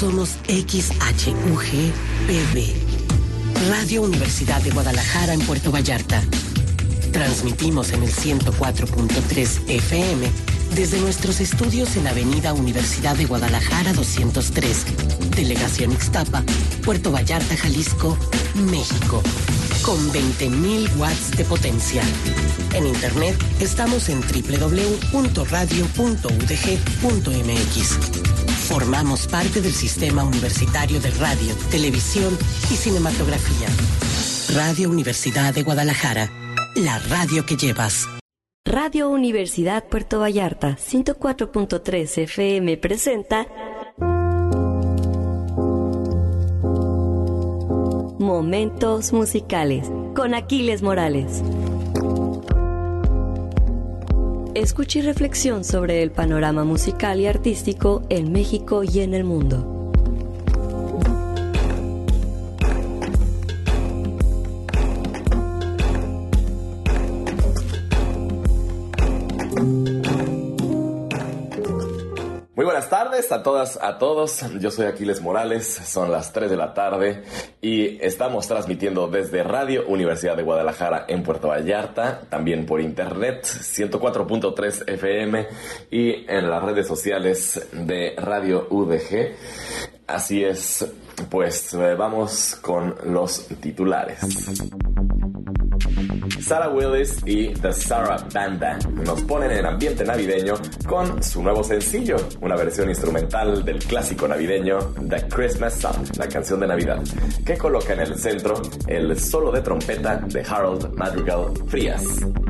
Somos XHUGPB, Radio Universidad de Guadalajara en Puerto Vallarta. Transmitimos en el 104.3 FM desde nuestros estudios en Avenida Universidad de Guadalajara 203, Delegación Ixtapa, Puerto Vallarta, Jalisco, México, con 20.000 watts de potencia. En internet estamos en www.radio.udg.mx. Formamos parte del Sistema Universitario de Radio, Televisión y Cinematografía. Radio Universidad de Guadalajara, la radio que llevas. Radio Universidad Puerto Vallarta, 104.3 FM presenta Momentos Musicales con Aquiles Morales. Escucha y reflexión sobre el panorama musical y artístico en México y en el mundo. Muy buenas tardes a todas, a todos. Yo soy Aquiles Morales, son las 3 de la tarde y estamos transmitiendo desde Radio Universidad de Guadalajara en Puerto Vallarta, también por internet, 104.3 FM y en las redes sociales de Radio UDG. Así es, pues vamos con los titulares. Sarah Willis y The Sarah Banda nos ponen en ambiente navideño con su nuevo sencillo, una versión instrumental del clásico navideño The Christmas Song, la canción de Navidad, que coloca en el centro el solo de trompeta de Harold Madrigal Frías.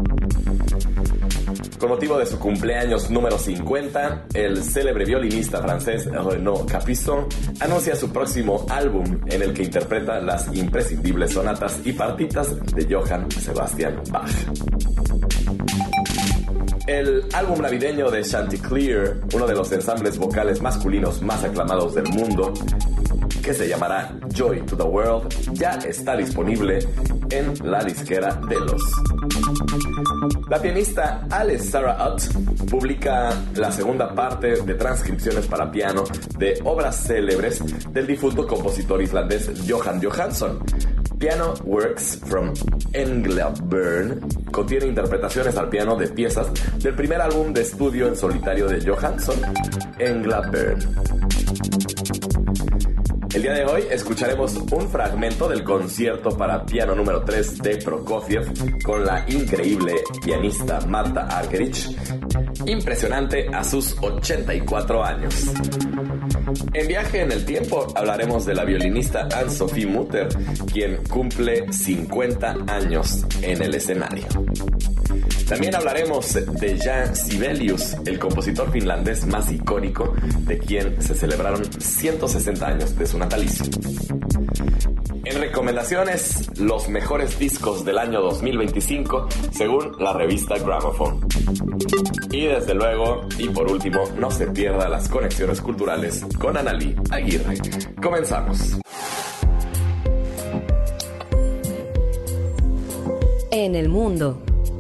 Con motivo de su cumpleaños número 50, el célebre violinista francés Renaud Capuçon anuncia su próximo álbum en el que interpreta las imprescindibles sonatas y partitas de Johann Sebastian Bach. El álbum navideño de Chanticleer, uno de los ensambles vocales masculinos más aclamados del mundo, que se llamará Joy to the World, ya está disponible en la disquera Delos. La pianista Alice Sarah Ott publica la segunda parte de transcripciones para piano de obras célebres del difunto compositor islandés Jóhann Jóhannsson. Piano Works from Englaburn contiene interpretaciones al piano de piezas del primer álbum de estudio en solitario de Jóhannsson, Englaburn. El día de hoy escucharemos un fragmento del concierto para piano número 3 de Prokofiev con la increíble pianista Marta Argerich, impresionante a sus 84 años. En Viaje en el Tiempo hablaremos de la violinista Anne-Sophie Mutter, quien cumple 50 años en el escenario. También hablaremos de Jean Sibelius, el compositor finlandés más icónico, de quien se celebraron 160 años de su natalicio. En recomendaciones, los mejores discos del año 2025, según la revista Gramophone. Y desde luego, y por último, no se pierda las conexiones culturales con Analí Aguirre. Comenzamos. En el mundo.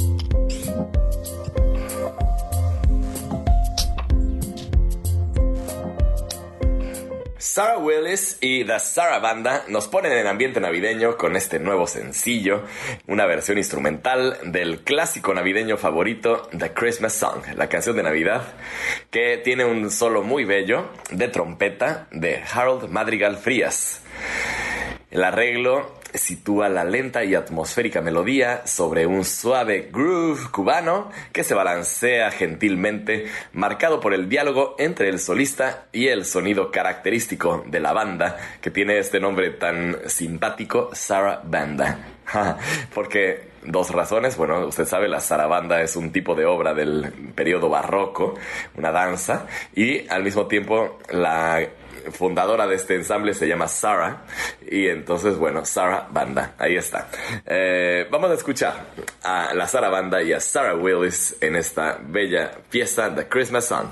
Sarah Willis y The Sarah Banda nos ponen en ambiente navideño con este nuevo sencillo, una versión instrumental del clásico navideño favorito The Christmas Song, la canción de Navidad, que tiene un solo muy bello de trompeta de Harold Madrigal Frías. El arreglo sitúa la lenta y atmosférica melodía sobre un suave groove cubano que se balancea gentilmente, marcado por el diálogo entre el solista y el sonido característico de la banda, que tiene este nombre tan simpático, Sarah Banda. Porque dos razones. Bueno, usted sabe, la zarabanda es un tipo de obra del periodo barroco, una danza, y al mismo tiempo la fundadora de este ensamble se llama Sarah, y entonces, bueno, Sarah Banda, ahí está. Vamos a escuchar a la Sarah Banda y a Sarah Willis en esta bella fiesta, The Christmas Song.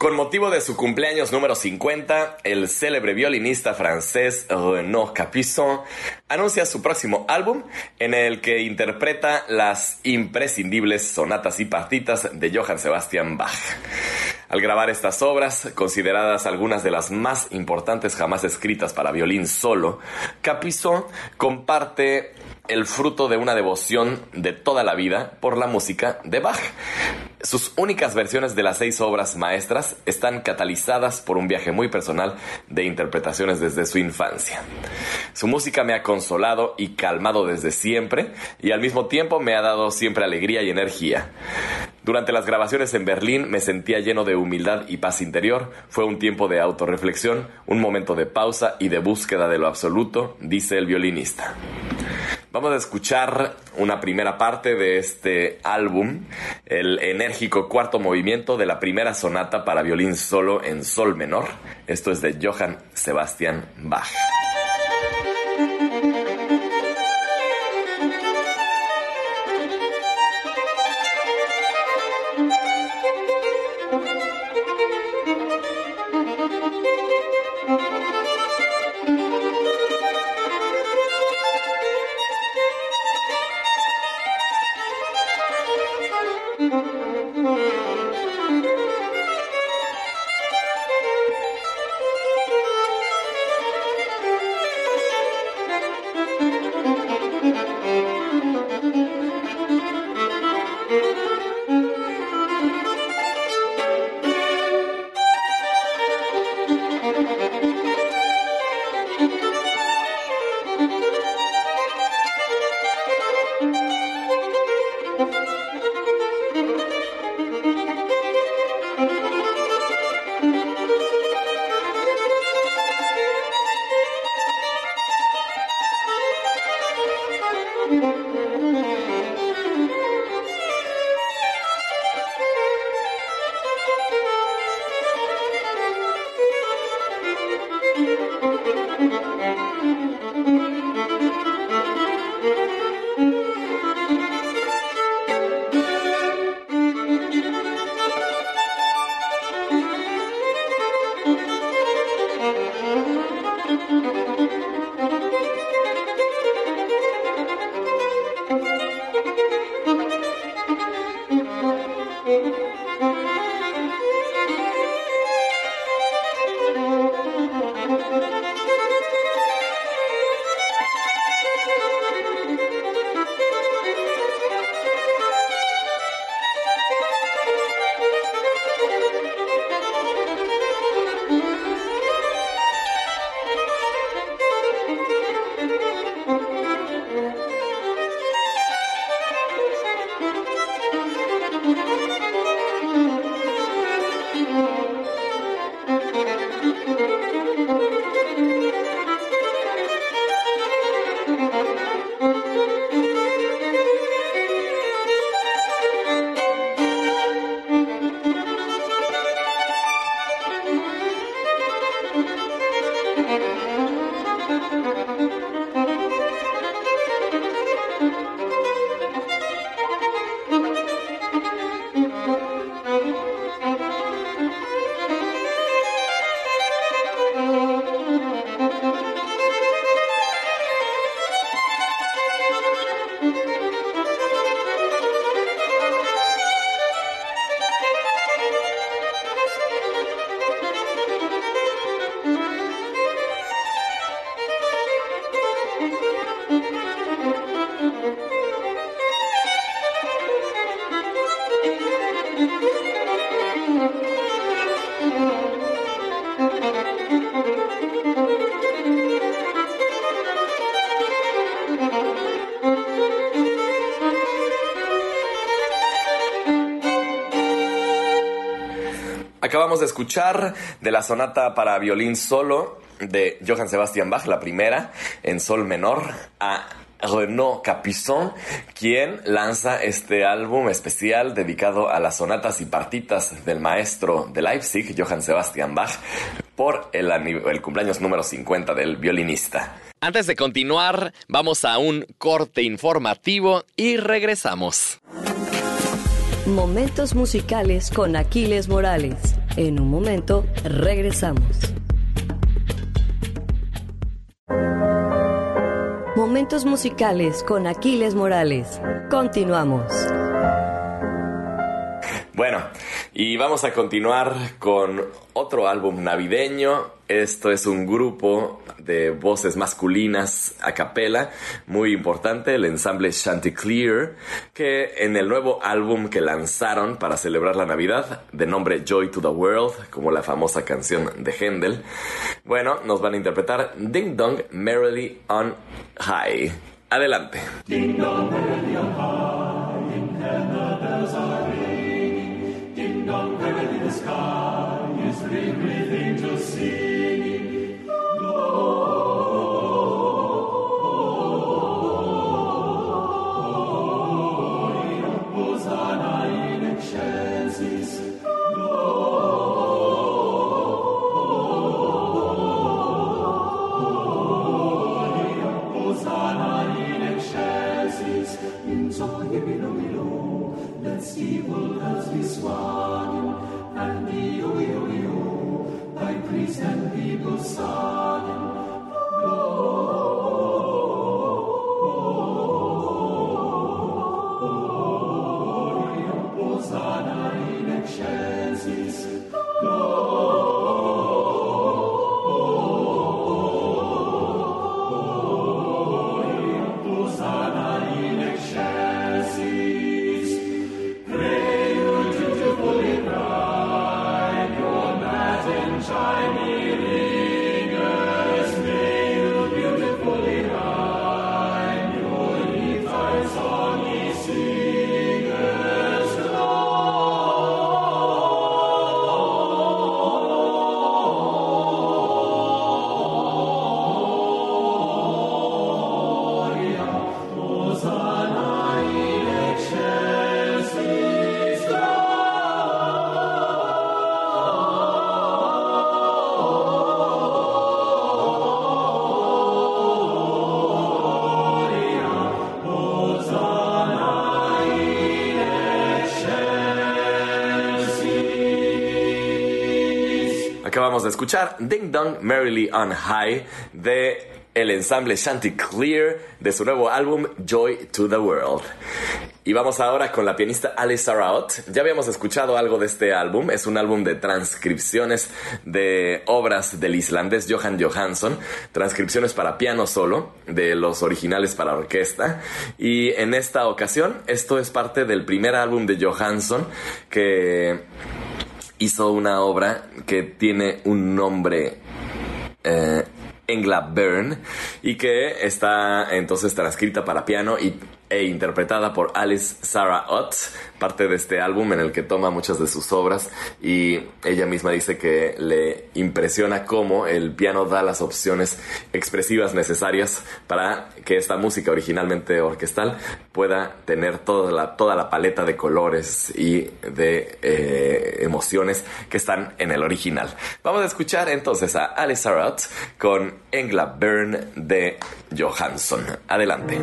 Con motivo de su cumpleaños número 50, el célebre violinista francés Renaud Capuçon anuncia su próximo álbum, en el que interpreta las imprescindibles sonatas y partitas de Johann Sebastian Bach. Al grabar estas obras, consideradas algunas de las más importantes jamás escritas para violín solo, Capuçon comparte el fruto de una devoción de toda la vida por la música de Bach. Sus únicas versiones de las 6 obras maestras están catalizadas por un viaje muy personal de interpretaciones desde su infancia. Su música me ha consolado y calmado desde siempre, y al mismo tiempo me ha dado siempre alegría y energía. Durante las grabaciones en Berlín me sentía lleno de humildad y paz interior. Fue un tiempo de autorreflexión, un momento de pausa y de búsqueda de lo absoluto, dice el violinista. Vamos a escuchar una primera parte de este álbum, el enérgico cuarto movimiento de la primera sonata para violín solo en sol menor. Esto es de Johann Sebastian Bach. Acabamos de escuchar de la sonata para violín solo de Johann Sebastian Bach, la primera, en sol menor, a Renaud Capuçon, quien lanza este álbum especial dedicado a las sonatas y partitas del maestro de Leipzig, Johann Sebastian Bach, por el cumpleaños número 50 del violinista. Antes de continuar, vamos a un corte informativo y regresamos. Momentos musicales con Aquiles Morales. En un momento, regresamos. Momentos musicales con Aquiles Morales. Continuamos. Bueno, y vamos a continuar con otro álbum navideño. Esto es un grupo de voces masculinas a capela muy importante, el ensamble Chanticleer, que en el nuevo álbum que lanzaron para celebrar la Navidad, de nombre Joy to the World, como la famosa canción de Händel, bueno, nos van a interpretar Ding Dong Merrily on High. Adelante. Ding dong merrily on high, in heaven the bells are ringing. Ding dong merrily the sky is ringed with angels singing. Hosanna in excelsis, Hosanna in excelsis, in Zohibilo, let's evil as we swung, and the yo, by priest and people sung. Hosanna in excelsis, Hosanna in excelsis. Pray you dutifully bride your matin chimey ringers. May you beautifully rhyme your eventide song ye singers. Hosanna in excelsis, Hosanna in excelsis. Acabamos de escuchar Ding Dong Merrily on High de el ensamble Chanticleer de su nuevo álbum Joy to the World. Y vamos ahora con la pianista Alice Sarraott. Ya habíamos escuchado algo de este álbum. Es un álbum de transcripciones de obras del islandés Jóhann Jóhannsson, transcripciones para piano solo de los originales para orquesta. Y en esta ocasión, esto es parte del primer álbum de Jóhannsson, que hizo una obra que tiene un nombre Engla Byrne, y que está entonces transcrita para piano e interpretada por Alice Sarraott, parte de este álbum en el que toma muchas de sus obras, y ella misma dice que le impresiona cómo el piano da las opciones expresivas necesarias para que esta música originalmente orquestal pueda tener toda la paleta de colores y de emociones que están en el original. Vamos a escuchar entonces a Alice Sarraott con Engla Byrne de Jóhannsson. Adelante.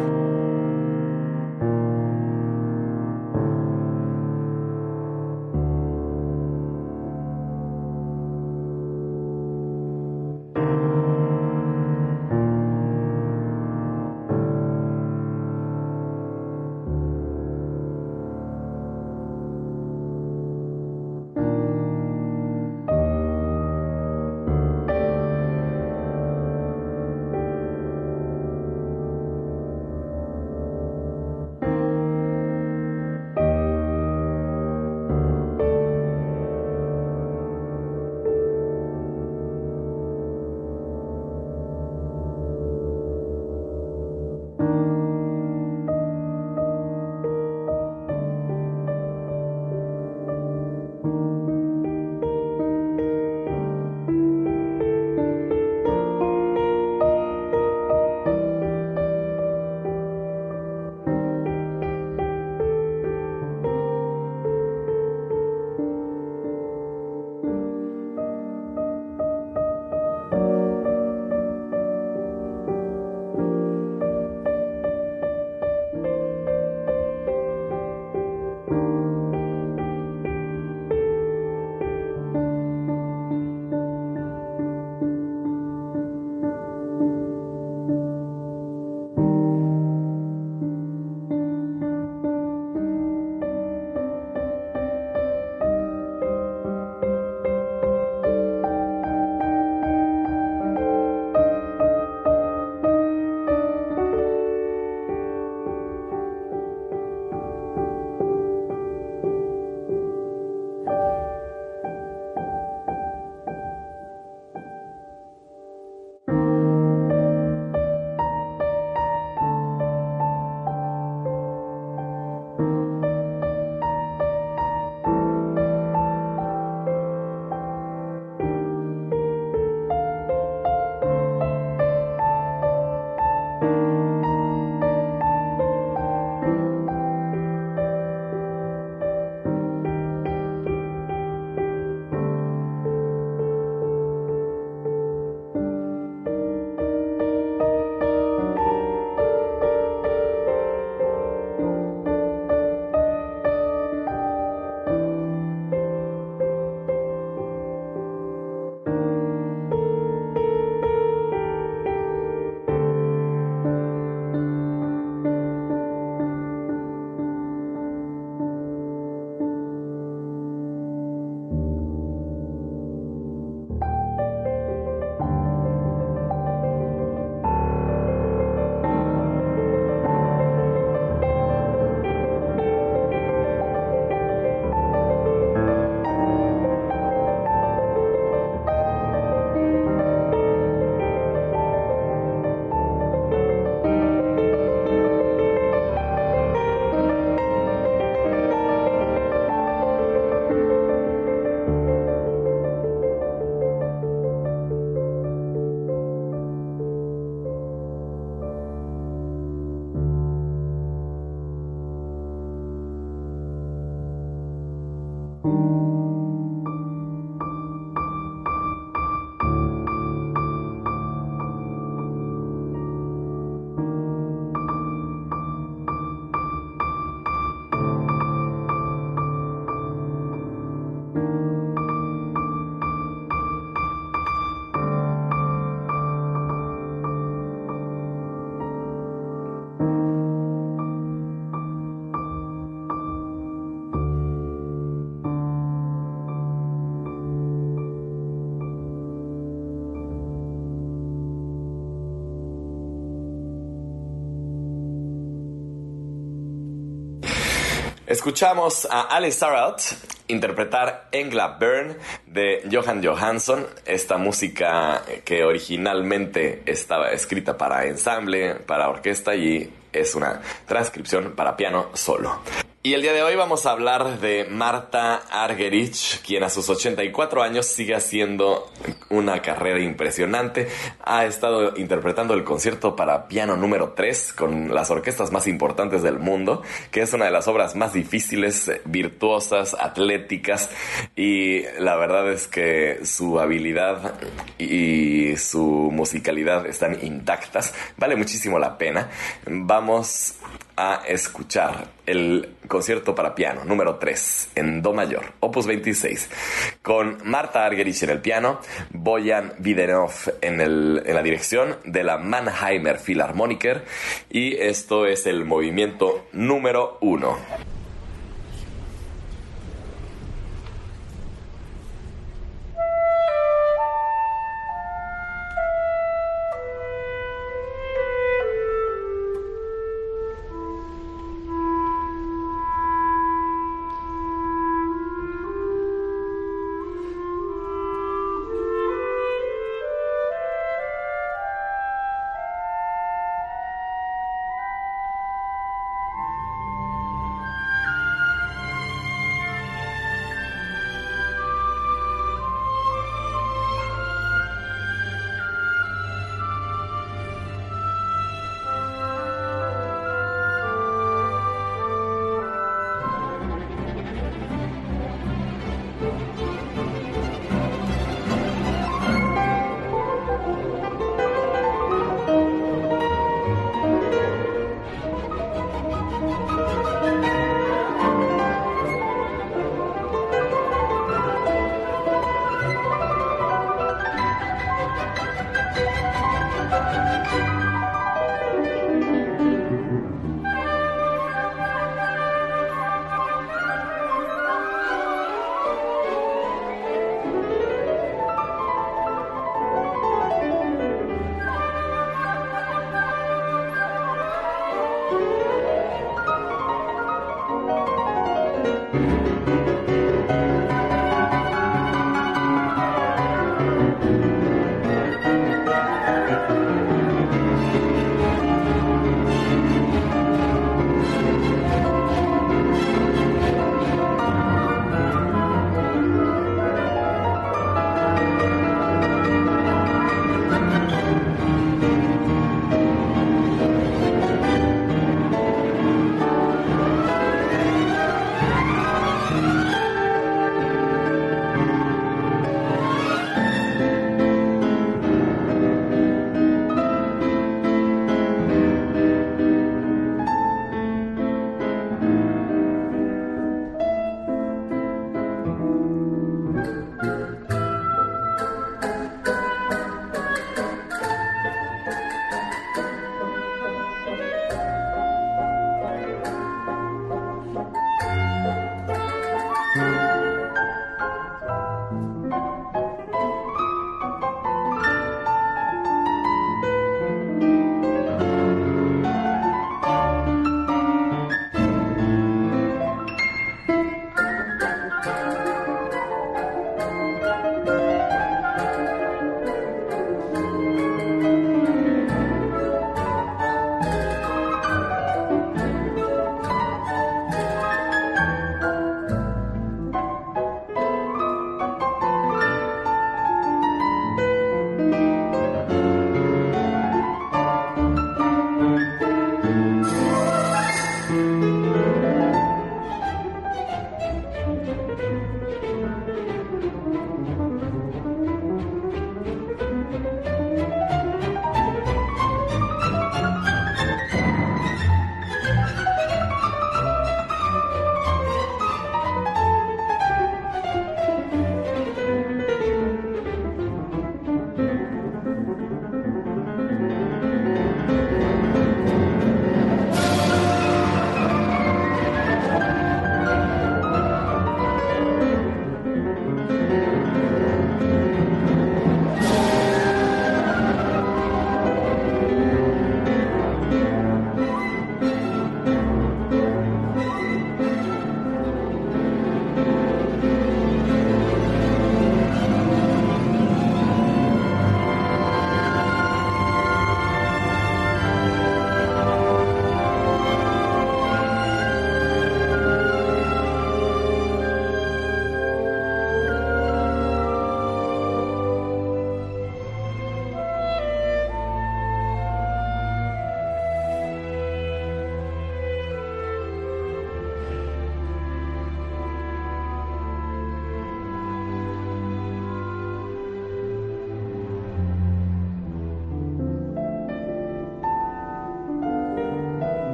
Escuchamos a Ali Sarraut interpretar Engla Byrne de Johan Johansson, esta música que originalmente estaba escrita para ensamble, para orquesta, y es una transcripción para piano solo. Y el día de hoy vamos a hablar de Marta Argerich, quien a sus 84 años sigue haciendo una carrera impresionante. Ha estado interpretando el concierto para piano número 3 con las orquestas más importantes del mundo, que es una de las obras más difíciles, virtuosas, atléticas, y la verdad es que su habilidad y su musicalidad están intactas. Vale muchísimo la pena. Vamos a escuchar el concierto para piano número 3 en do mayor, opus 26, con Marta Argerich en el piano, Bojan Videnov en la dirección de la Mannheimer Philharmoniker, y esto es el movimiento número 1.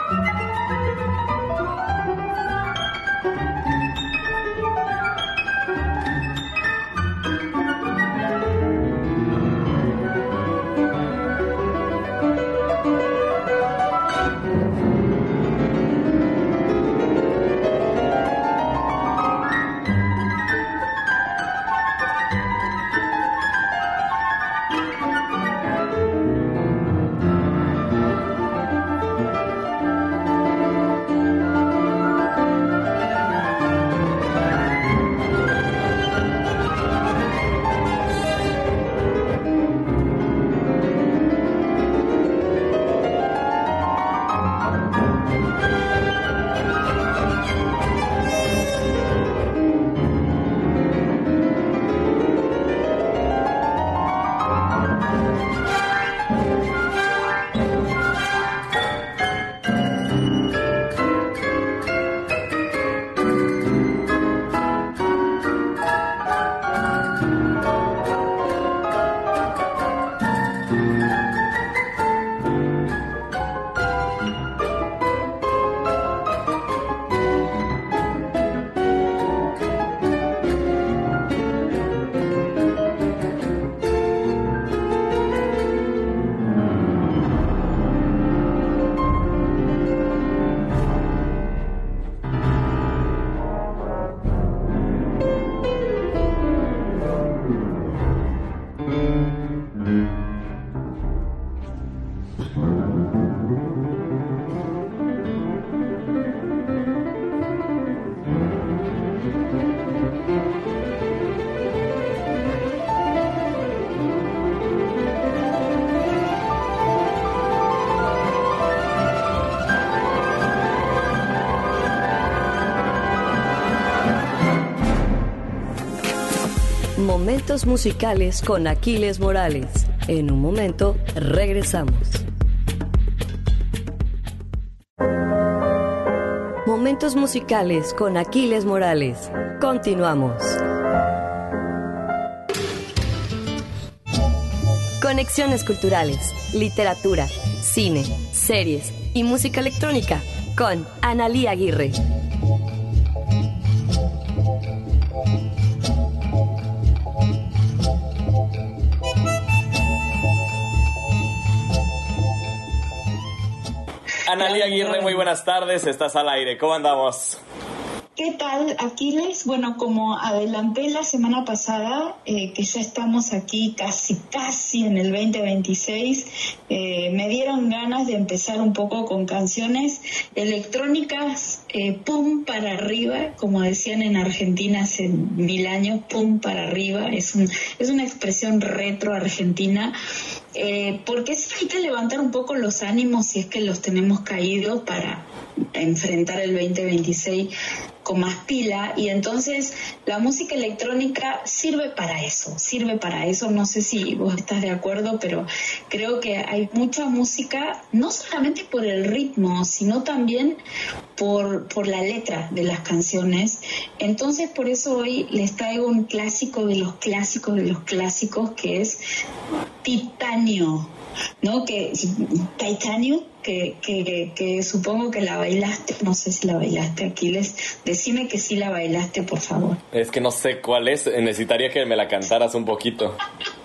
Momentos musicales con Aquiles Morales. En un momento, regresamos. Momentos musicales con Aquiles Morales. Continuamos. Conexiones culturales, literatura, cine, series y música electrónica con Analía Aguirre. Analía Aguirre, muy buenas tardes, estás al aire, ¿cómo andamos? ¿Qué tal, Aquiles? Bueno, como adelanté la semana pasada, que ya estamos aquí casi en el 2026, me dieron ganas de empezar un poco con canciones electrónicas, pum para arriba, como decían en Argentina hace 1000 años, pum para arriba, es una expresión retro argentina, porque sí hay que levantar un poco los ánimos si es que los tenemos caídos para enfrentar el 2026 con más pila, y entonces la música electrónica sirve para eso, no sé si vos estás de acuerdo, pero creo que hay mucha música, no solamente por el ritmo, sino también por la letra de las canciones. Entonces por eso hoy les traigo un clásico de los clásicos, que es Titanio, ¿no? Titanio, que supongo que la bailaste, no sé si la bailaste, Aquiles, decime que sí la bailaste, por favor. Es que no sé cuál es, necesitaría que me la cantaras un poquito.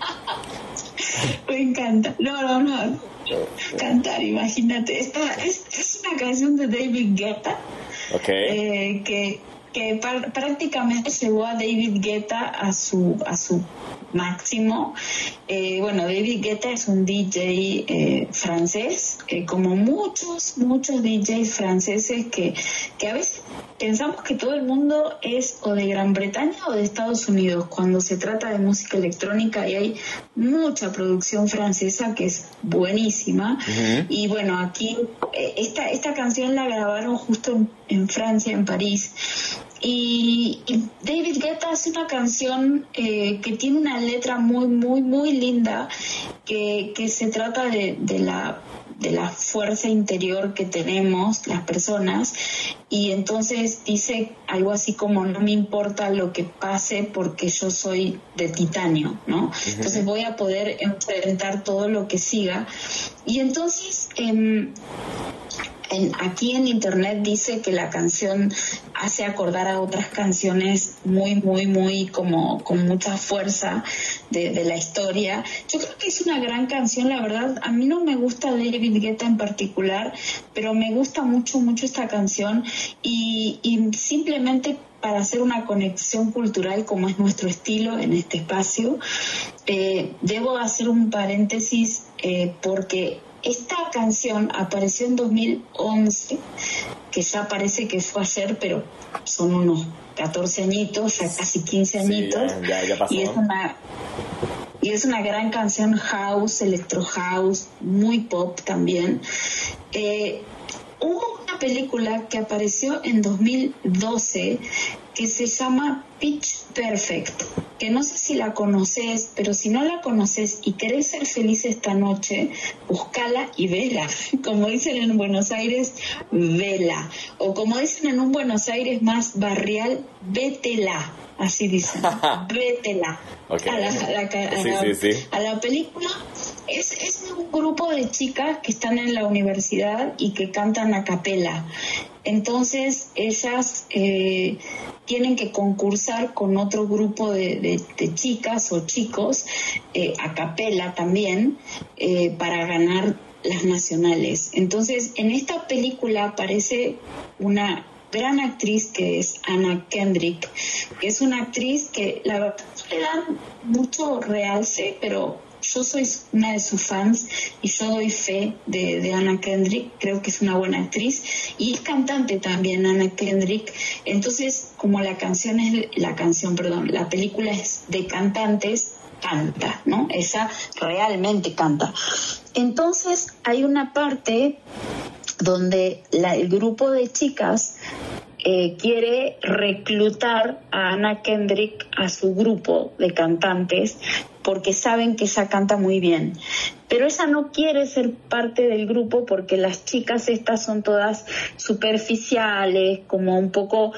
Me encanta, no, cantar, imagínate, es una canción de David Guetta, okay. que prácticamente llevó a David Guetta a su máximo. Bueno, David Guetta es un DJ francés, como muchos DJs franceses que a veces pensamos que todo el mundo es o de Gran Bretaña o de Estados Unidos cuando se trata de música electrónica, y hay mucha producción francesa que es buenísima. Uh-huh. Y bueno, aquí esta canción la grabaron justo en Francia, en París. Y David Guetta hace una canción que tiene una letra muy linda, que se trata de la fuerza interior que tenemos las personas, y entonces dice algo así como: no me importa lo que pase porque yo soy de titanio, ¿no? Uh-huh. Entonces voy a poder enfrentar todo lo que siga. Y entonces Aquí en internet dice que la canción hace acordar a otras canciones muy como con mucha fuerza de la historia. Yo creo que es una gran canción, la verdad. A mí no me gusta David Guetta en particular, pero me gusta mucho esta canción y simplemente para hacer una conexión cultural como es nuestro estilo en este espacio, debo hacer un paréntesis porque esta canción apareció en 2011, que ya parece que fue ayer, pero son unos 14 añitos, ya casi 15 añitos. Sí, ya pasó. Y es una gran canción house, electro house, muy pop también. Hubo una película que apareció en 2012 que se llama Pitch Perfect, que no sé si la conoces, pero si no la conoces y querés ser feliz esta noche, búscala y vela. Como dicen en Buenos Aires, vela. O como dicen en un Buenos Aires más barrial, vétela. Así dicen, vétela. Okay. A la película. Es un grupo de chicas que están en la universidad y que cantan a capela. Entonces ellas tienen que concursar con otro grupo de chicas o chicos a capela también para ganar las nacionales. Entonces en esta película aparece una gran actriz que es Anna Kendrick, que es una actriz que la verdad le dan mucho realce, pero yo soy una de sus fans y yo doy fe de Anna Kendrick. Creo que es una buena actriz y es cantante también Anna Kendrick. Entonces, como la película es de cantantes, canta, ¿no? Ella realmente canta. Entonces hay una parte donde el grupo de chicas quiere reclutar a Anna Kendrick a su grupo de cantantes porque saben que ella canta muy bien. Pero ella no quiere ser parte del grupo porque las chicas estas son todas superficiales, como un poco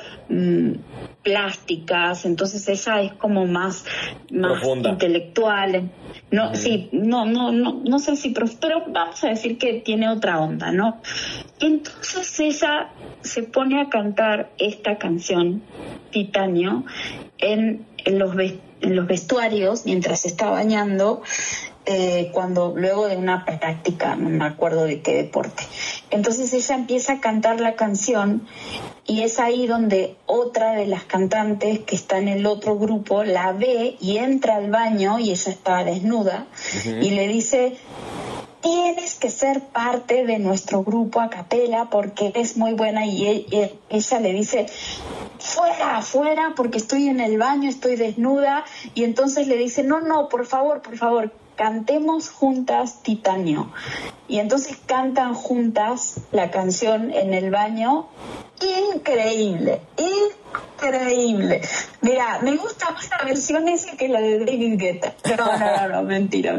plásticas, entonces ella es como más intelectual. No, sí, no sé si, pero vamos a decir que tiene otra onda, ¿no? Entonces ella se pone a cantar esta canción, Titanio, en los vestuarios mientras se está bañando, cuando luego de una práctica, no me acuerdo de qué deporte. Entonces ella empieza a cantar la canción y es ahí donde otra de las cantantes que está en el otro grupo la ve y entra al baño y ella está desnuda y le dice: tienes que ser parte de nuestro grupo a capela porque eres muy buena. Y ella le dice: fuera, porque estoy en el baño, estoy desnuda. Y entonces le dice: no, por favor, cantemos juntas Titanio. Y entonces cantan juntas la canción en el baño. Increíble. Mira, me gusta más la versión esa que la de David Guetta. No, mentira.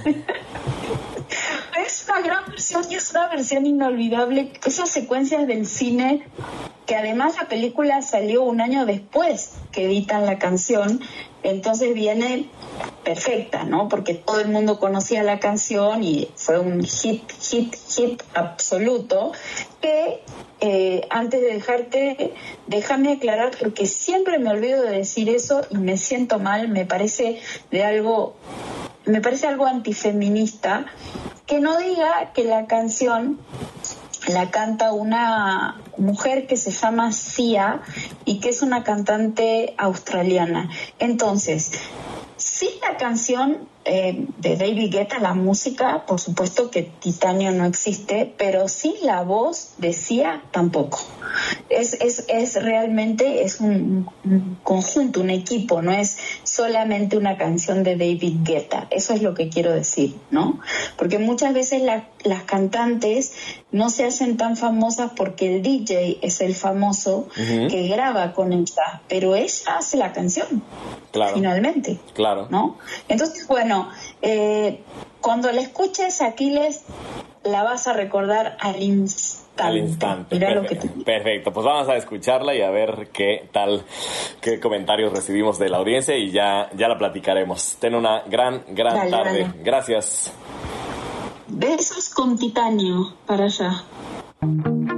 Es una gran versión y es una versión inolvidable. Esas secuencias del cine, que además la película salió un año después que editan la canción, entonces viene perfecta, ¿no? Porque todo el mundo conocía la canción y fue un hit absoluto. Que antes de dejarte, déjame aclarar, porque siempre me olvido de decir eso y me siento mal, me parece algo antifeminista, que no diga que la canción la canta una mujer que se llama Sia y que es una cantante australiana. Entonces, sí, la canción de David Guetta, la música, por supuesto que Titanio no existe, pero sí la voz de Sia tampoco. Es realmente es un conjunto, un equipo, no es solamente una canción de David Guetta. Eso es lo que quiero decir, ¿no? Porque muchas veces las cantantes no se hacen tan famosas porque el DJ es el famoso que graba con ella, pero ella hace la canción. Claro. Finalmente. Claro. ¿No? Entonces, bueno, cuando la escuches, Aquiles, la vas a recordar al instante. Mira lo que perfecto, pues vamos a escucharla y a ver qué qué comentarios recibimos de la audiencia y ya la platicaremos. Ten una gran tarde. Dale. Gracias. Besos con Titanio para allá.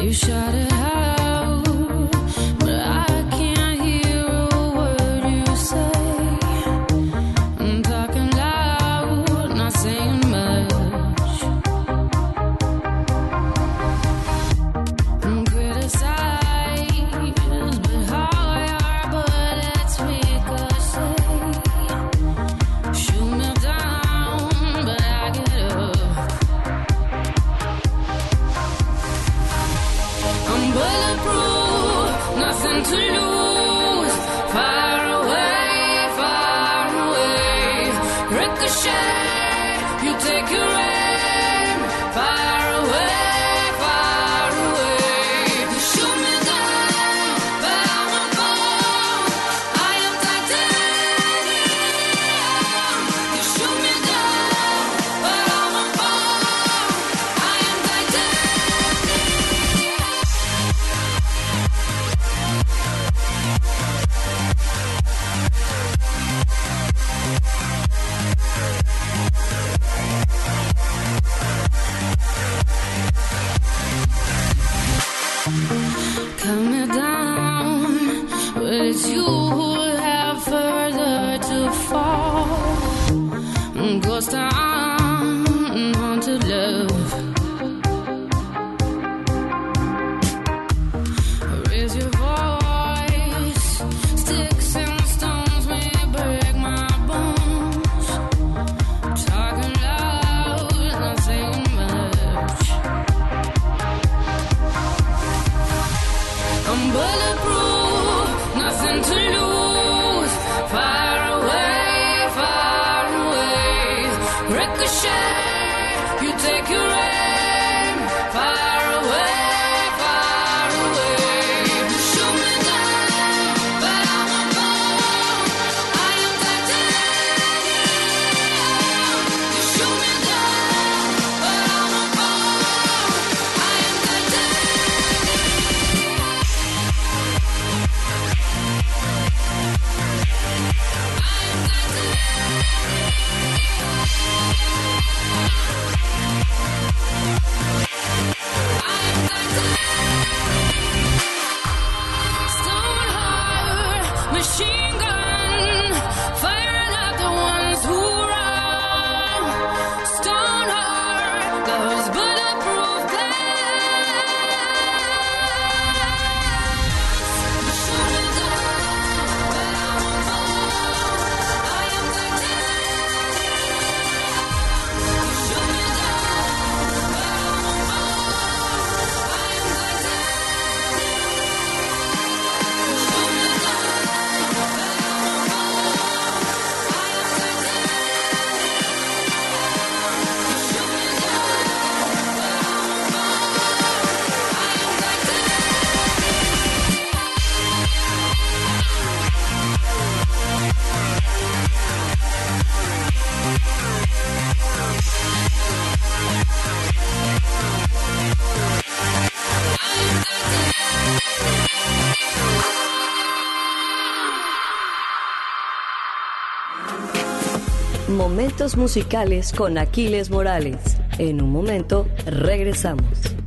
Momentos musicales con Aquiles Morales. En un momento regresamos.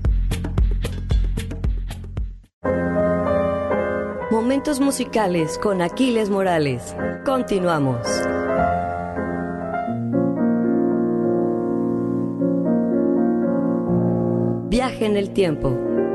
Momentos musicales con Aquiles Morales. Continuamos. Viaje en el tiempo.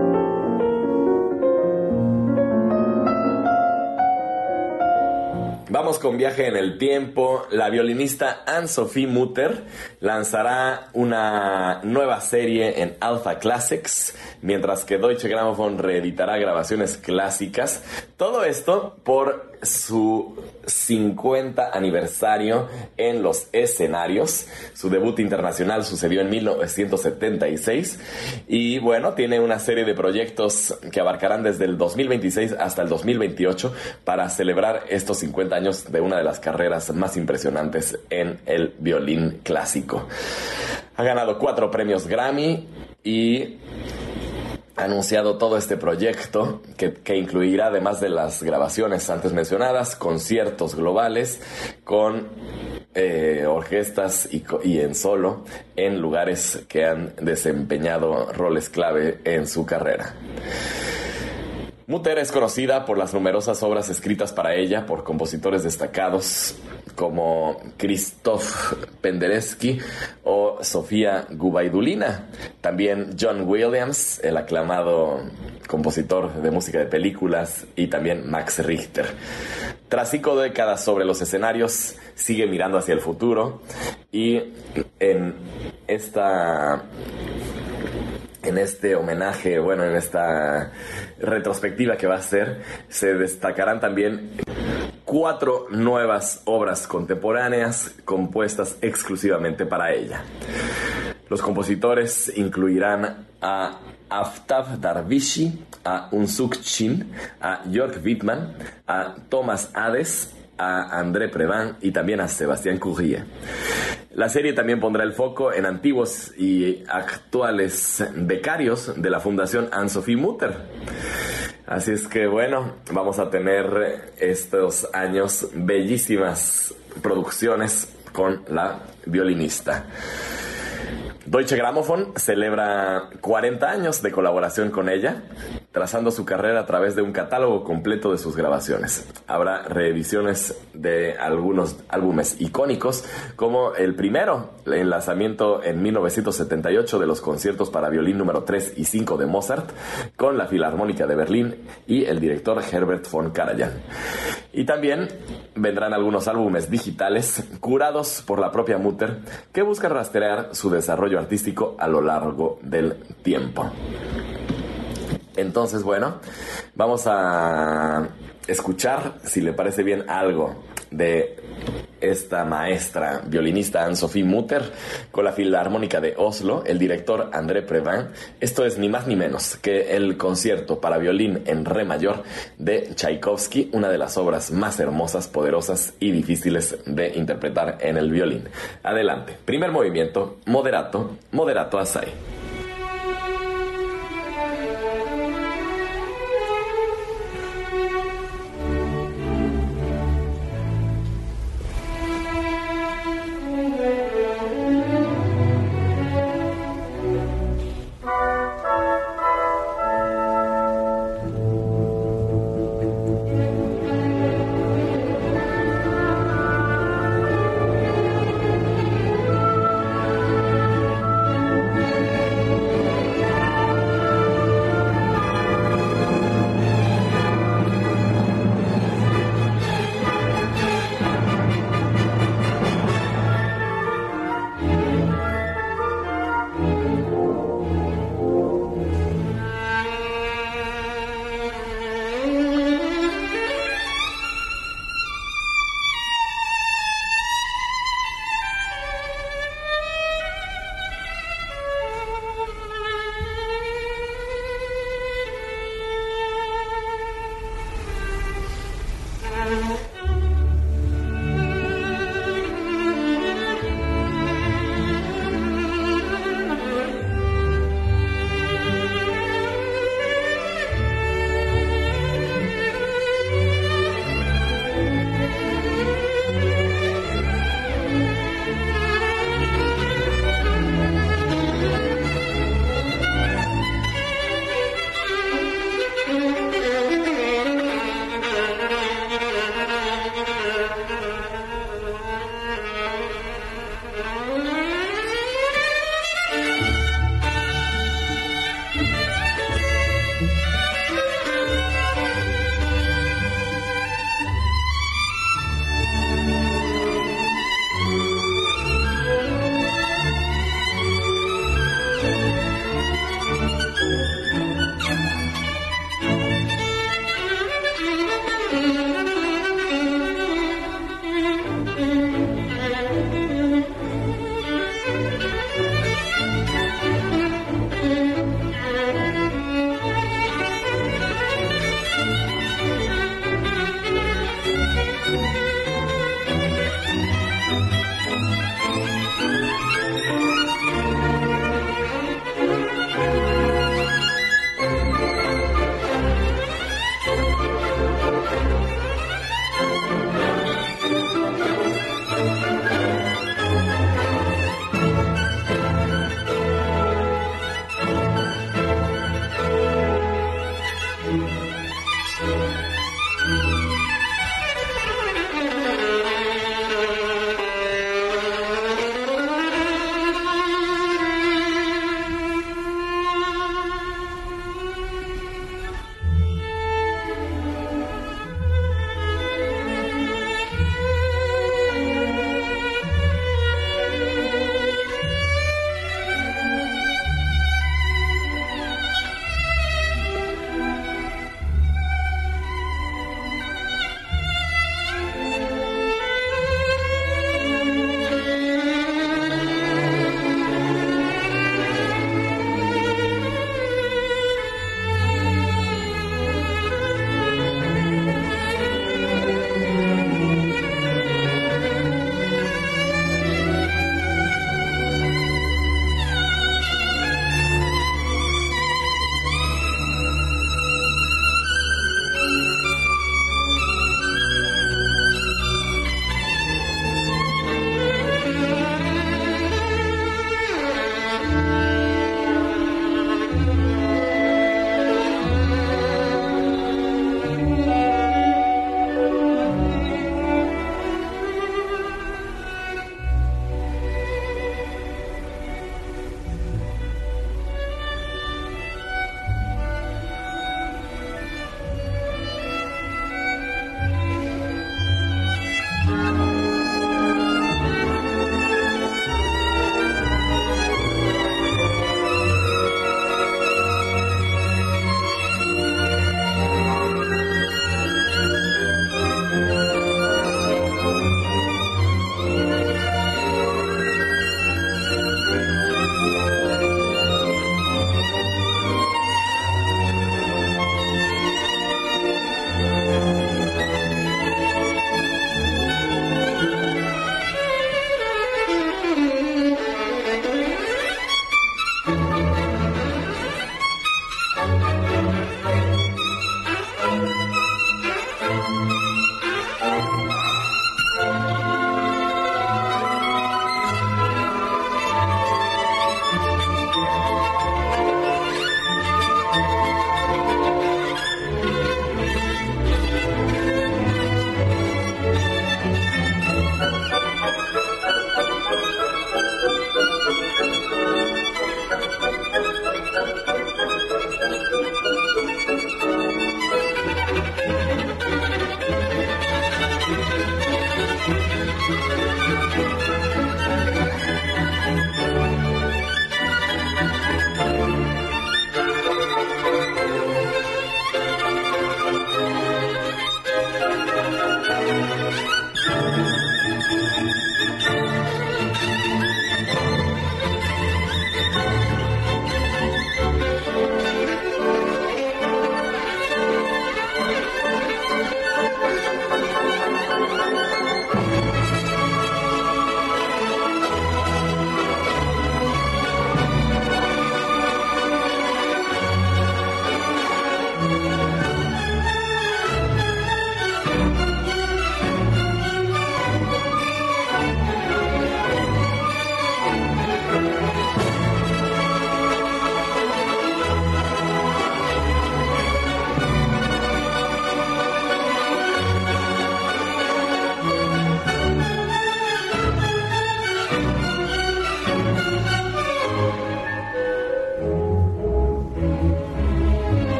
Vamos con Viaje en el Tiempo. La violinista Anne-Sophie Mutter lanzará una nueva serie en Alpha Classics, mientras que Deutsche Grammophon reeditará grabaciones clásicas. Todo esto por su 50 aniversario en los escenarios. Su debut internacional sucedió en 1976 y bueno, tiene una serie de proyectos que abarcarán desde el 2026 hasta el 2028 para celebrar estos 50 años de una de las carreras más impresionantes en el violín clásico. Ha ganado 4 premios Grammy y ha anunciado todo este proyecto que incluirá, además de las grabaciones antes mencionadas, conciertos globales con orquestas y en solo en lugares que han desempeñado roles clave en su carrera. Mutter es conocida por las numerosas obras escritas para ella por compositores destacados como Krzysztof Penderecki o Sofía Gubaidulina. También John Williams, el aclamado compositor de música de películas, y también Max Richter. Tras 5 décadas sobre los escenarios, sigue mirando hacia el futuro y en este homenaje, en esta retrospectiva que va a hacer, se destacarán también 4 nuevas obras contemporáneas compuestas exclusivamente para ella. Los compositores incluirán a Aftab Darvishi, a Unsuk Chin, a Jörg Wittmann, a Thomas Hades, a André Previn y también a Sebastián Courrier. La serie también pondrá el foco en antiguos y actuales becarios de la Fundación Anne-Sophie Mutter. Así es que vamos a tener estos años bellísimas producciones con la violinista. Deutsche Grammophon celebra 40 años de colaboración con ella, trazando su carrera a través de un catálogo completo de sus grabaciones. Habrá reediciones de algunos álbumes icónicos, como el primero, el lanzamiento en 1978 de los conciertos para violín número 3 y 5 de Mozart, con la Filarmónica de Berlín y el director Herbert von Karajan. Y también vendrán algunos álbumes digitales curados por la propia Mutter, que buscan rastrear su desarrollo artístico a lo largo del tiempo. Entonces, vamos a escuchar, si le parece bien, algo de esta maestra violinista Anne-Sophie Mutter con la Filarmónica de Oslo, el director André Previn. Esto es ni más ni menos que el concierto para violín en re mayor de Tchaikovsky, una de las obras más hermosas, poderosas y difíciles de interpretar en el violín. Adelante. Primer movimiento, moderato, moderato assai.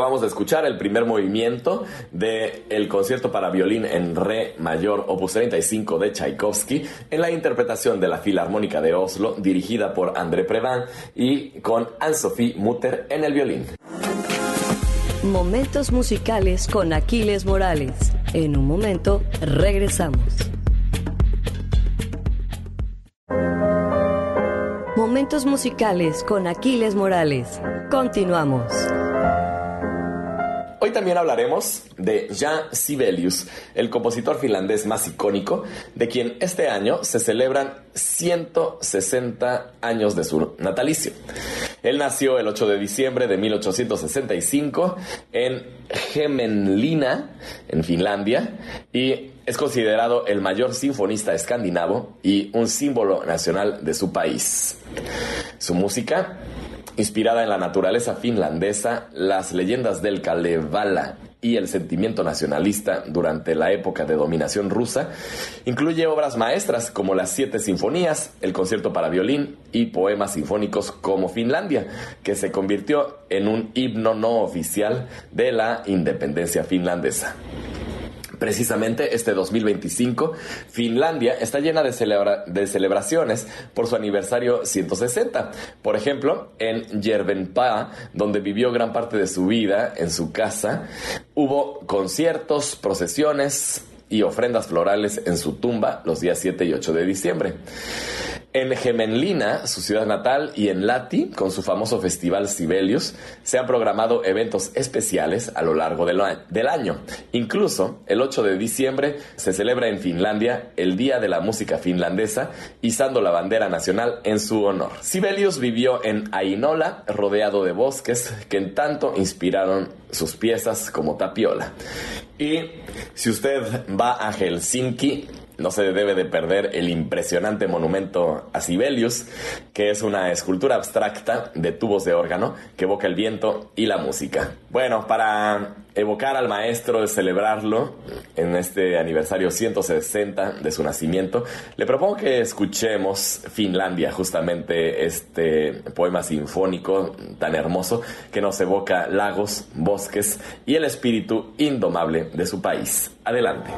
Acabamos de escuchar el primer movimiento del concierto para violín en re mayor, opus 35 de Tchaikovsky, en la interpretación de la Filarmónica de Oslo, dirigida por André Previn y con Anne-Sophie Mutter en el violín. Momentos musicales con Aquiles Morales. En un momento regresamos. Momentos musicales con Aquiles Morales. Continuamos. Hoy también hablaremos de Jean Sibelius, el compositor finlandés más icónico, de quien este año se celebran 160 años de su natalicio. Él nació el 8 de diciembre de 1865 en Hämeenlinna, en Finlandia, y es considerado el mayor sinfonista escandinavo y un símbolo nacional de su país. Su música, inspirada en la naturaleza finlandesa, las leyendas del Kalevala y el sentimiento nacionalista durante la época de dominación rusa, incluye obras maestras como las 7 sinfonías, el concierto para violín y poemas sinfónicos como Finlandia, que se convirtió en un himno no oficial de la independencia finlandesa. Precisamente este 2025, Finlandia está llena de celebraciones por su aniversario 160. Por ejemplo, en Järvenpää, donde vivió gran parte de su vida en su casa, hubo conciertos, procesiones y ofrendas florales en su tumba los días 7 y 8 de diciembre. En Hämeenlinna, su ciudad natal, y en Lahti, con su famoso festival Sibelius, se han programado eventos especiales a lo largo del año. Incluso, el 8 de diciembre se celebra en Finlandia el Día de la Música Finlandesa, izando la bandera nacional en su honor. Sibelius vivió en Ainola, rodeado de bosques que en tanto inspiraron sus piezas como Tapiola. Y si usted va a Helsinki, no se debe de perder el impresionante monumento a Sibelius, que es una escultura abstracta de tubos de órgano que evoca el viento y la música. Bueno, para evocar al maestro, de celebrarlo en este aniversario 160 de su nacimiento, le propongo que escuchemos Finlandia, justamente este poema sinfónico tan hermoso que nos evoca lagos, bosques y el espíritu indomable de su país. Adelante.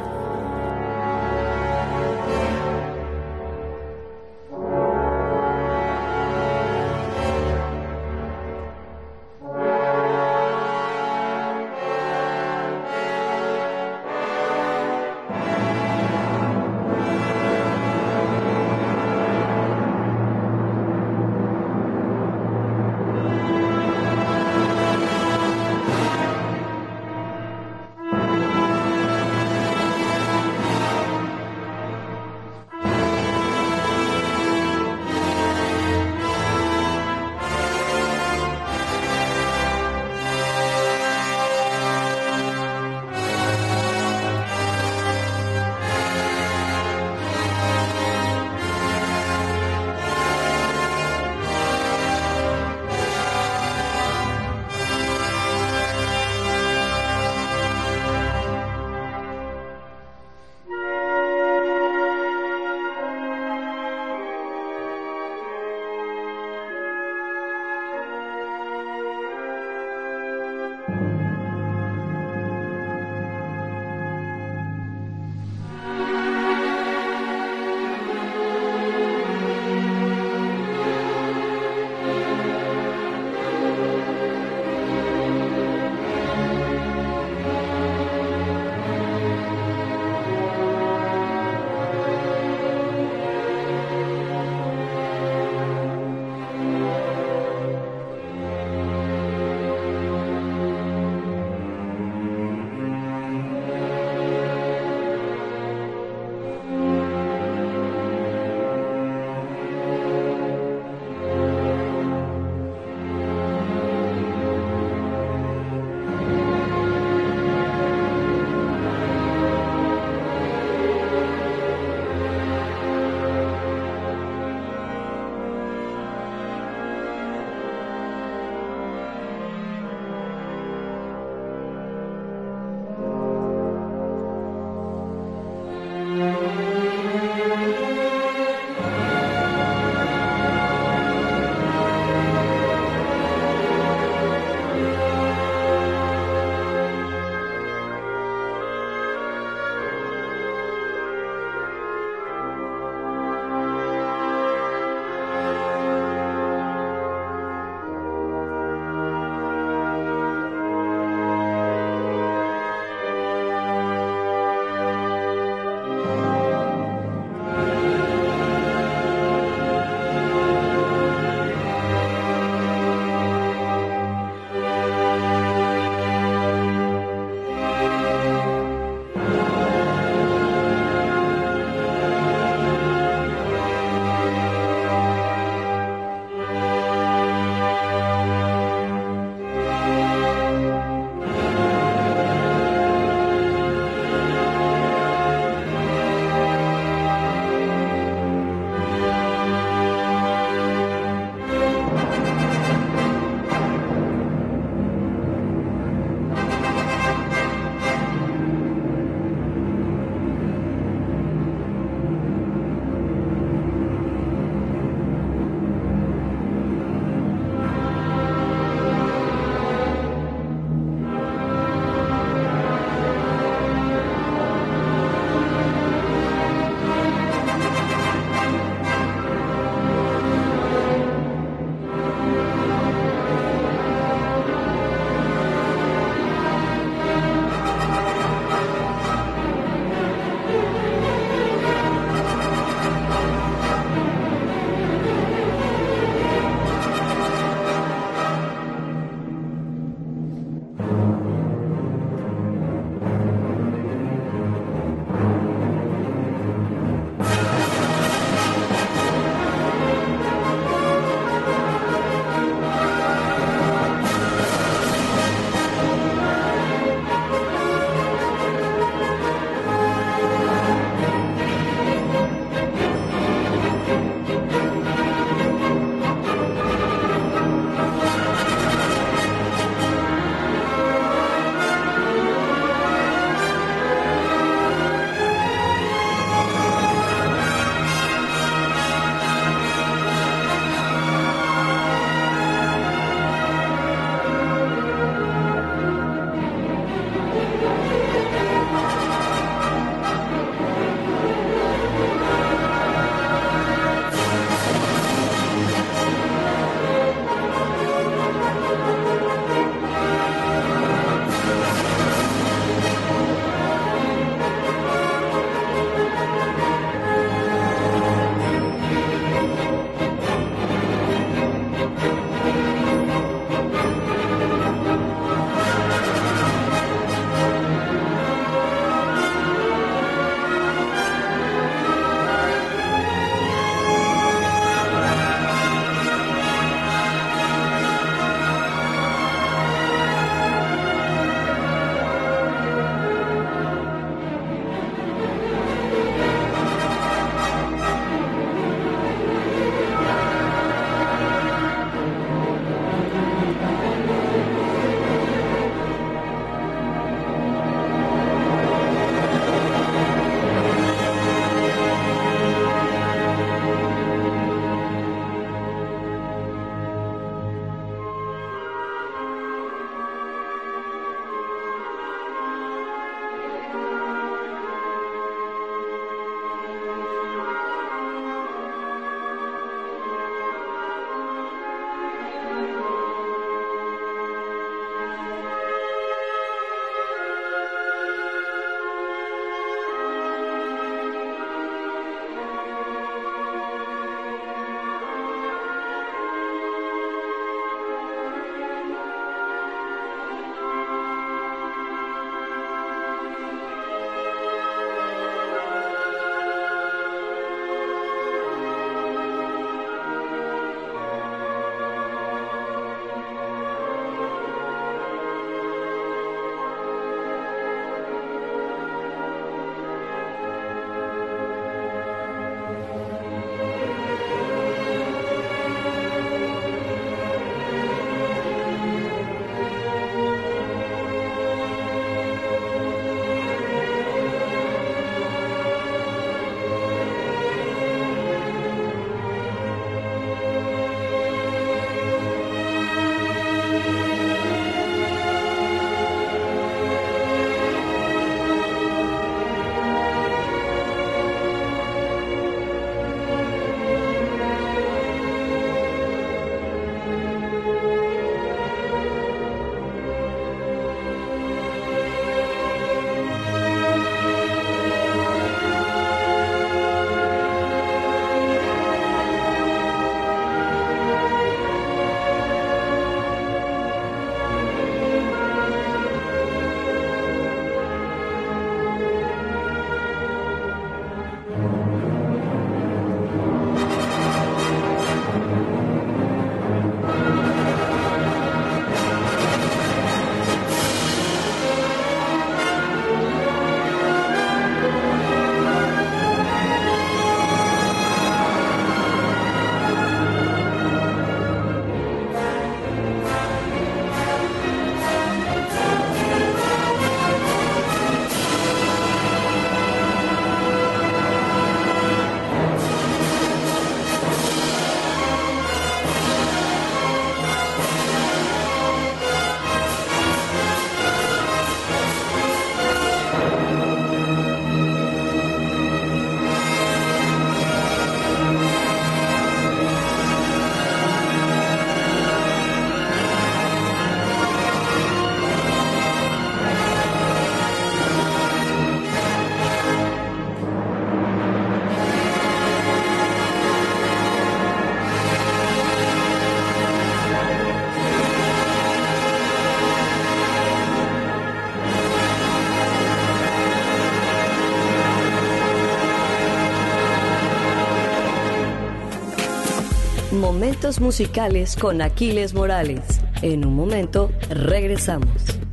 Momentos musicales con Aquiles Morales. En un momento, regresamos.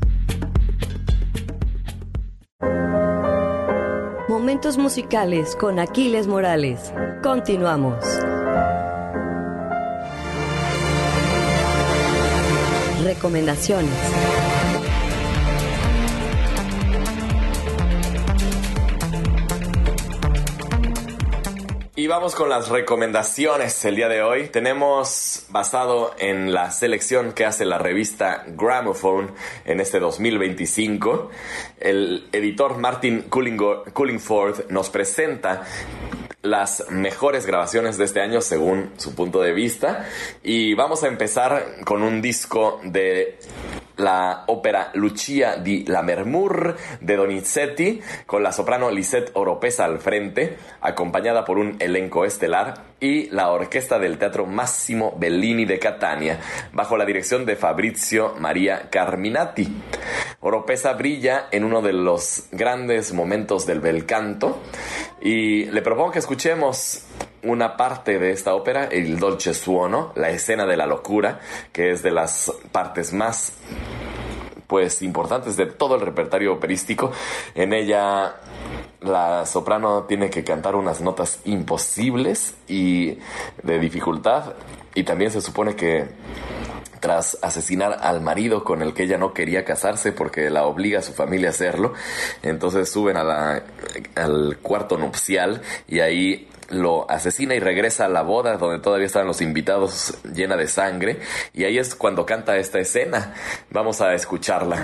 Momentos musicales con Aquiles Morales. Continuamos. Recomendaciones. Y vamos con las recomendaciones el día de hoy. Tenemos, basado en la selección que hace la revista Gramophone en este 2025, el editor Martin Cullingford nos presenta las mejores grabaciones de este año según su punto de vista. Y vamos a empezar con un disco de la ópera Lucia di Lammermoor de Donizetti, con la soprano Lisette Oropesa al frente, acompañada por un elenco estelar, y la orquesta del Teatro Massimo Bellini de Catania, bajo la dirección de Fabrizio Maria Carminati. Oropesa brilla en uno de los grandes momentos del bel canto, y le propongo que escuchemos una parte de esta ópera, el Dolce Suono, la escena de la locura, que es de las partes más importantes de todo el repertorio operístico. En ella la soprano tiene que cantar unas notas imposibles y de dificultad, y también se supone que tras asesinar al marido con el que ella no quería casarse porque la obliga a su familia a hacerlo, entonces suben al cuarto nupcial y ahí lo asesina y regresa a la boda donde todavía estaban los invitados, llena de sangre, y ahí es cuando canta esta escena. Vamos a escucharla.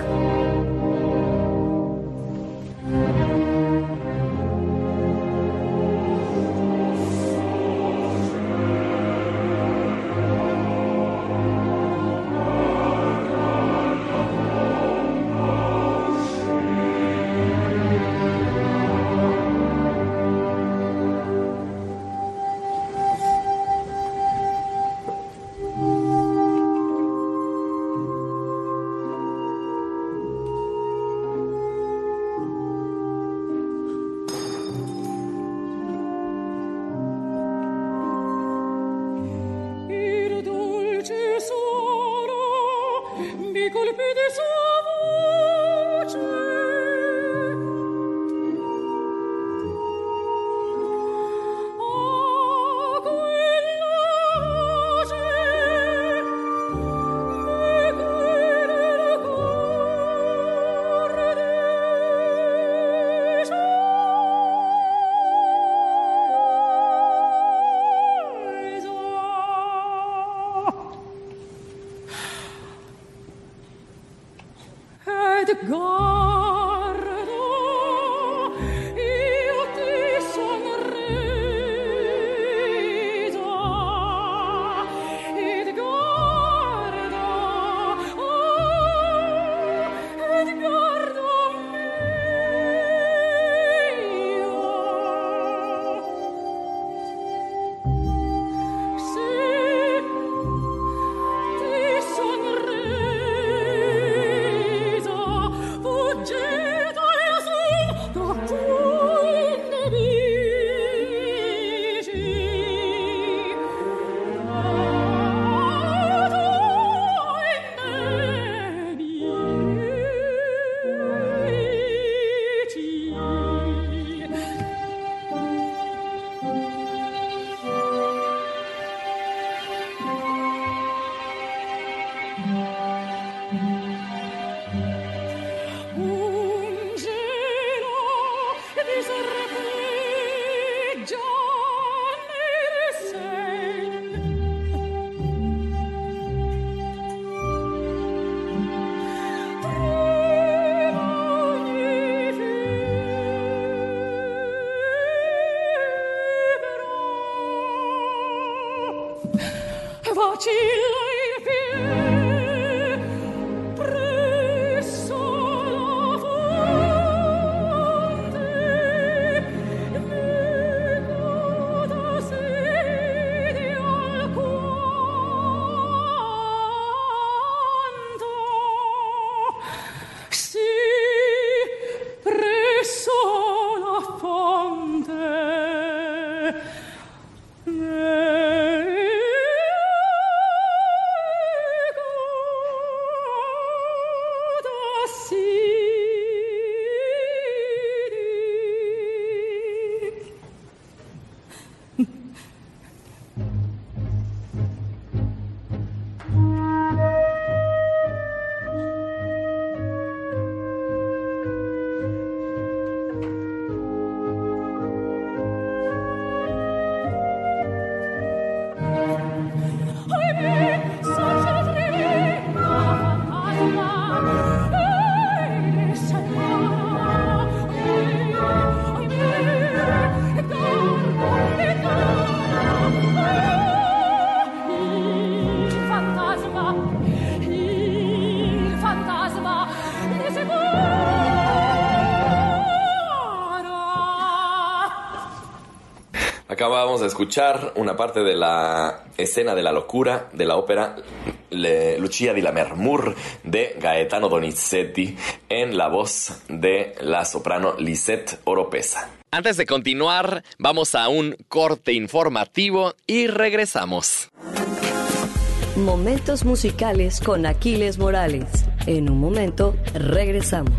Acabamos de escuchar una parte de la escena de la locura de la ópera Lucia di Lammermoor de Gaetano Donizetti en la voz de la soprano Lisette Oropesa. Antes de continuar, vamos a un corte informativo y regresamos. Momentos musicales con Aquiles Morales. En un momento, regresamos.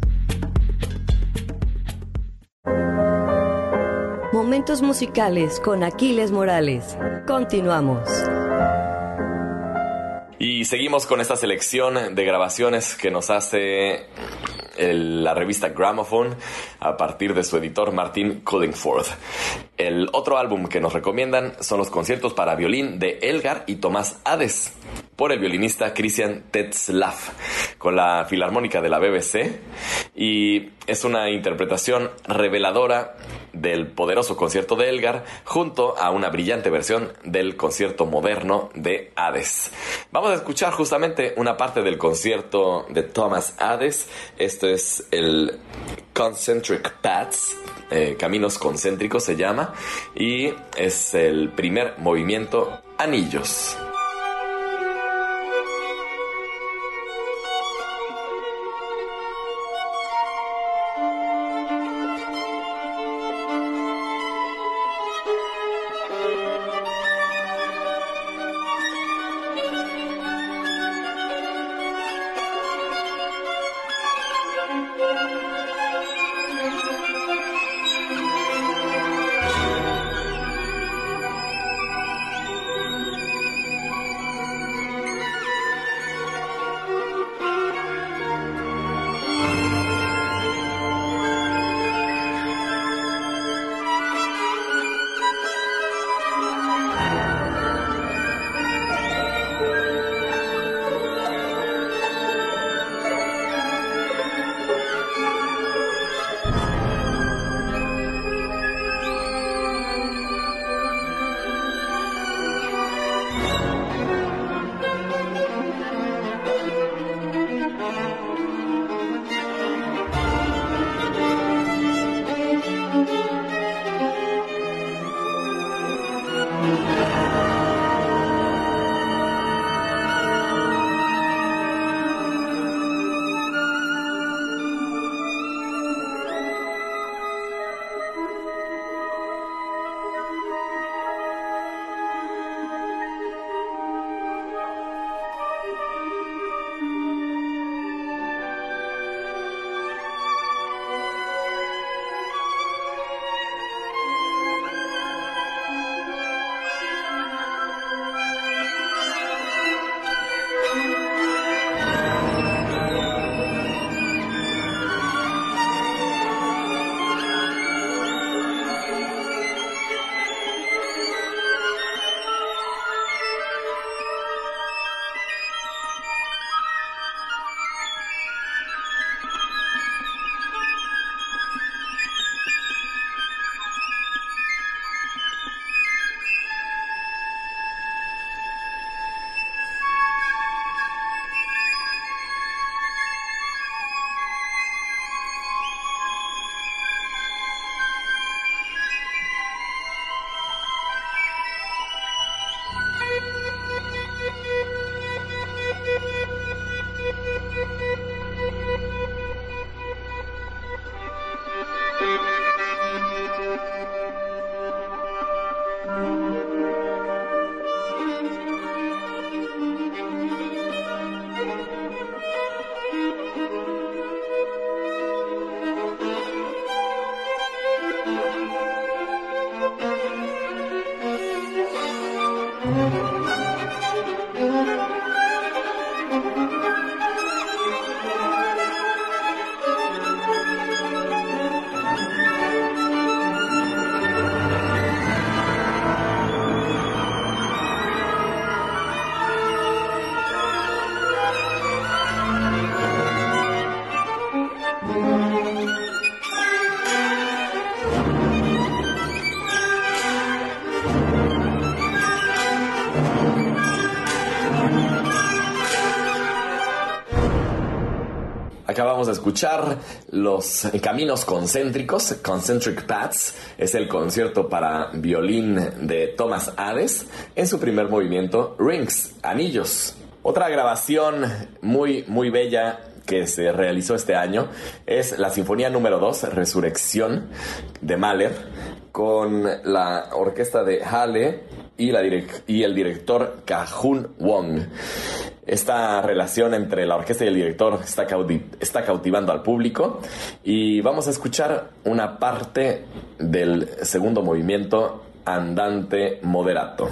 Momentos musicales con Aquiles Morales. Continuamos. Y seguimos con esta selección de grabaciones que nos hace la revista Gramophone a partir de su editor Martin Cullingforth. El otro álbum que nos recomiendan son los conciertos para violín de Elgar y Tomás Hades por el violinista Christian Tetzlaff con la Filarmónica de la BBC, y es una interpretación reveladora del poderoso concierto de Elgar junto a una brillante versión del concierto moderno de Hades. Vamos a escuchar justamente una parte del concierto de Thomas Hades. Esto es el Concentric Paths, Caminos Concéntricos se llama, y es el primer movimiento, Anillos. vamos a escuchar los caminos concéntricos, Concentric Paths. Es el concierto para violín de Thomas Hades en su primer movimiento, Rings, Anillos. Otra grabación muy, muy bella que se realizó este año es la Sinfonía número 2, Resurrección, de Mahler, con la orquesta de Halle y el director Ka-Hun Wong. Esta relación entre la orquesta y el director está cautivando al público, y vamos a escuchar una parte del segundo movimiento, Andante Moderato.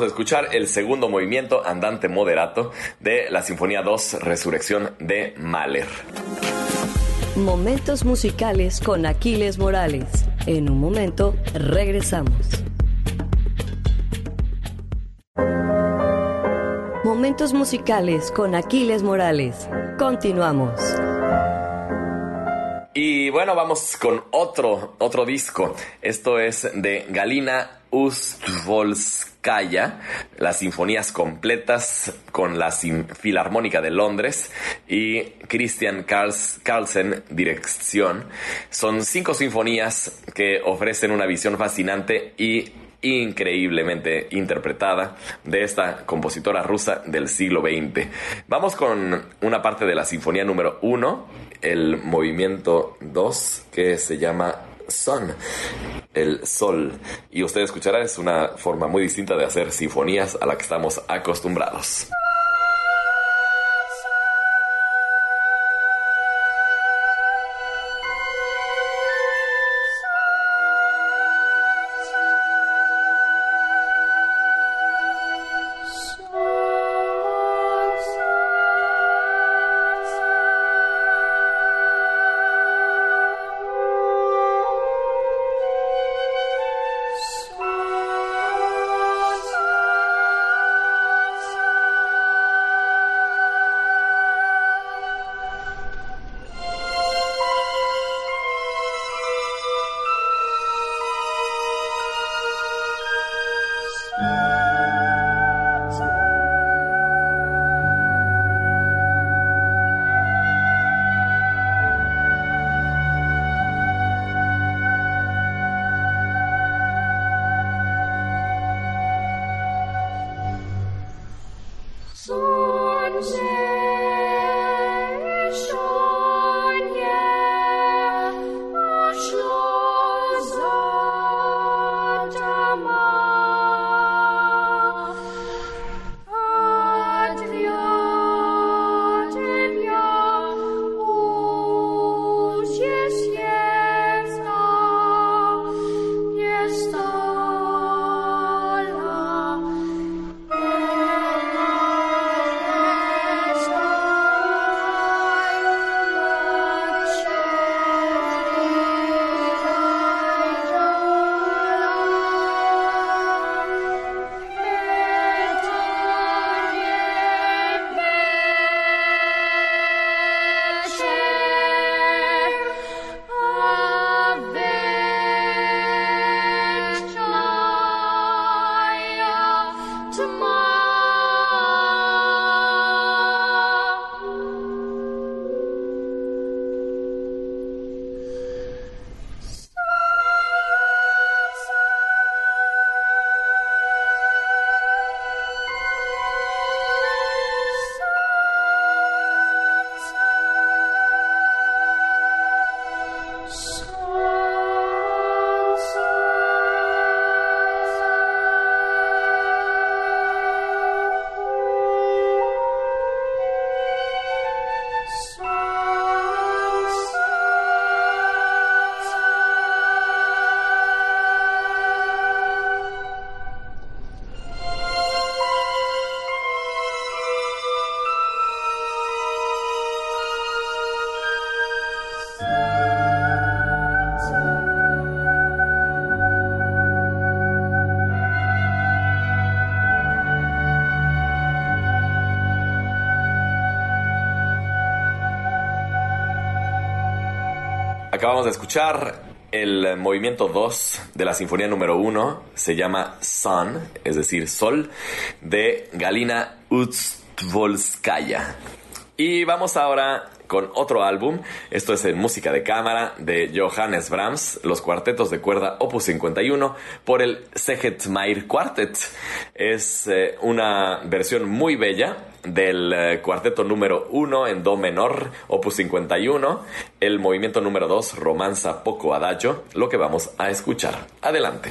a escuchar el segundo movimiento andante moderato de la Sinfonía 2, Resurrección de Mahler. Momentos musicales con Aquiles Morales. En un momento regresamos. Momentos musicales con Aquiles Morales. Continuamos. Y bueno, vamos con otro disco. Esto es de Galina Ustvolskaya, las sinfonías completas con la Filarmónica de Londres y Christian Carlsen, dirección. Son 5 sinfonías que ofrecen una visión fascinante y increíblemente interpretada de esta compositora rusa del siglo XX. Vamos con una parte de la sinfonía número 1, el movimiento 2, que se llama Sun, el sol. Y usted escuchará, es una forma muy distinta de hacer sinfonías a la que estamos acostumbrados. Acabamos de escuchar el movimiento 2 de la sinfonía número 1, se llama Sun, es decir, Sol, de Galina Ustvolskaya. Y vamos ahora con otro álbum. Esto es en música de cámara de Johannes Brahms, los cuartetos de cuerda Opus 51 por el Seget-Mair Quartet. Es una versión muy bella del cuarteto número 1 en do menor, Opus 51, el movimiento número 2, Romanza poco adagio, lo que vamos a escuchar. Adelante.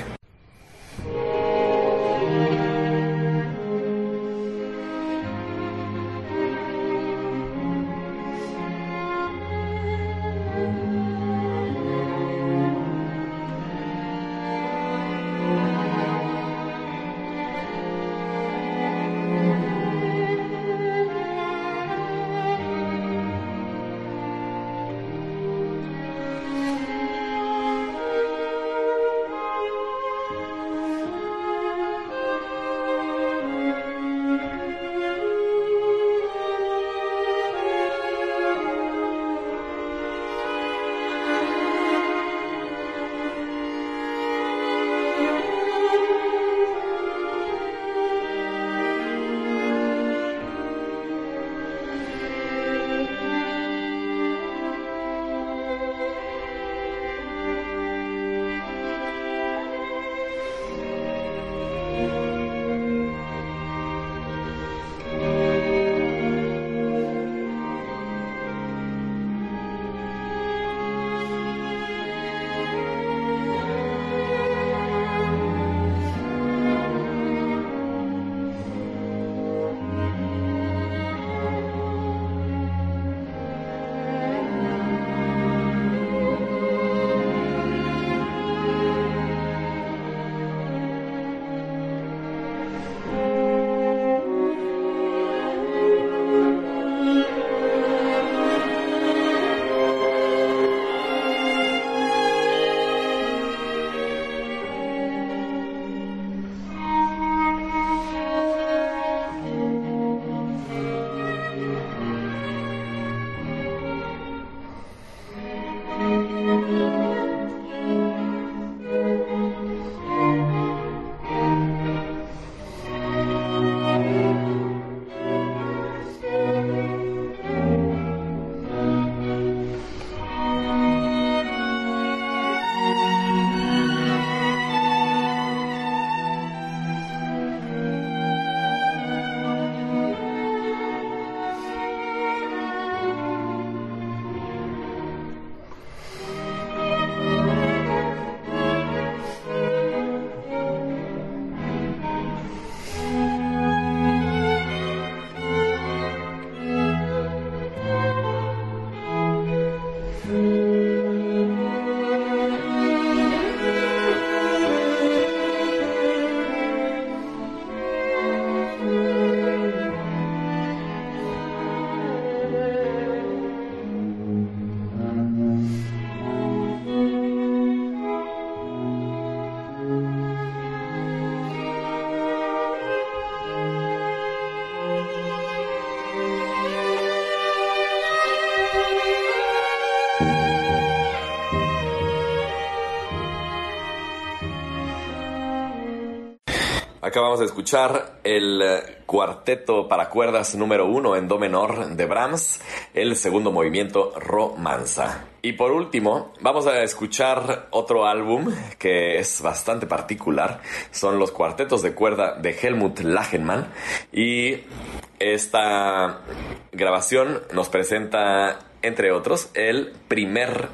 Acabamos de escuchar el cuarteto para cuerdas número 1 en do menor de Brahms, el segundo movimiento Romanza. Y por último, vamos a escuchar otro álbum que es bastante particular. Son los cuartetos de cuerda de Helmut Lachenmann. Y esta grabación nos presenta, entre otros, el primer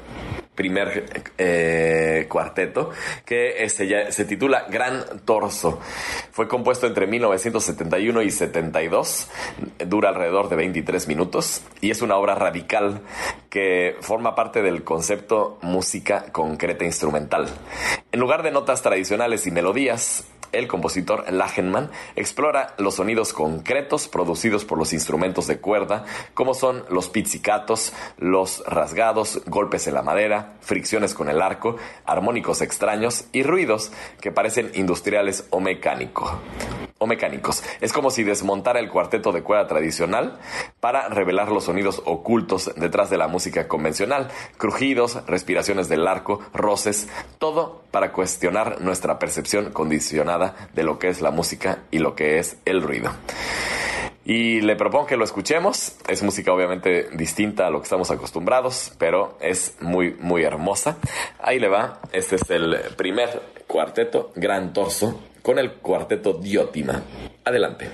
cuarteto, que se titula Gran Torso. Fue compuesto entre 1971 y 72, dura alrededor de 23 minutos y es una obra radical que forma parte del concepto música concreta instrumental. En lugar de notas tradicionales y melodías, el compositor Lachenmann explora los sonidos concretos producidos por los instrumentos de cuerda, como son los pizzicatos, los rasgados, golpes en la madera, fricciones con el arco, armónicos extraños y ruidos que parecen industriales o mecánicos. Es como si desmontara el cuarteto de cuerda tradicional para revelar los sonidos ocultos detrás de la música convencional, crujidos, respiraciones del arco, roces, todo para cuestionar nuestra percepción condicionada de lo que es la música y lo que es el ruido. Y le propongo que lo escuchemos. Es música obviamente distinta a lo que estamos acostumbrados, pero es muy, muy hermosa. Ahí le va. Este es el primer cuarteto, Gran Torso, con el cuarteto Diotima. Adelante.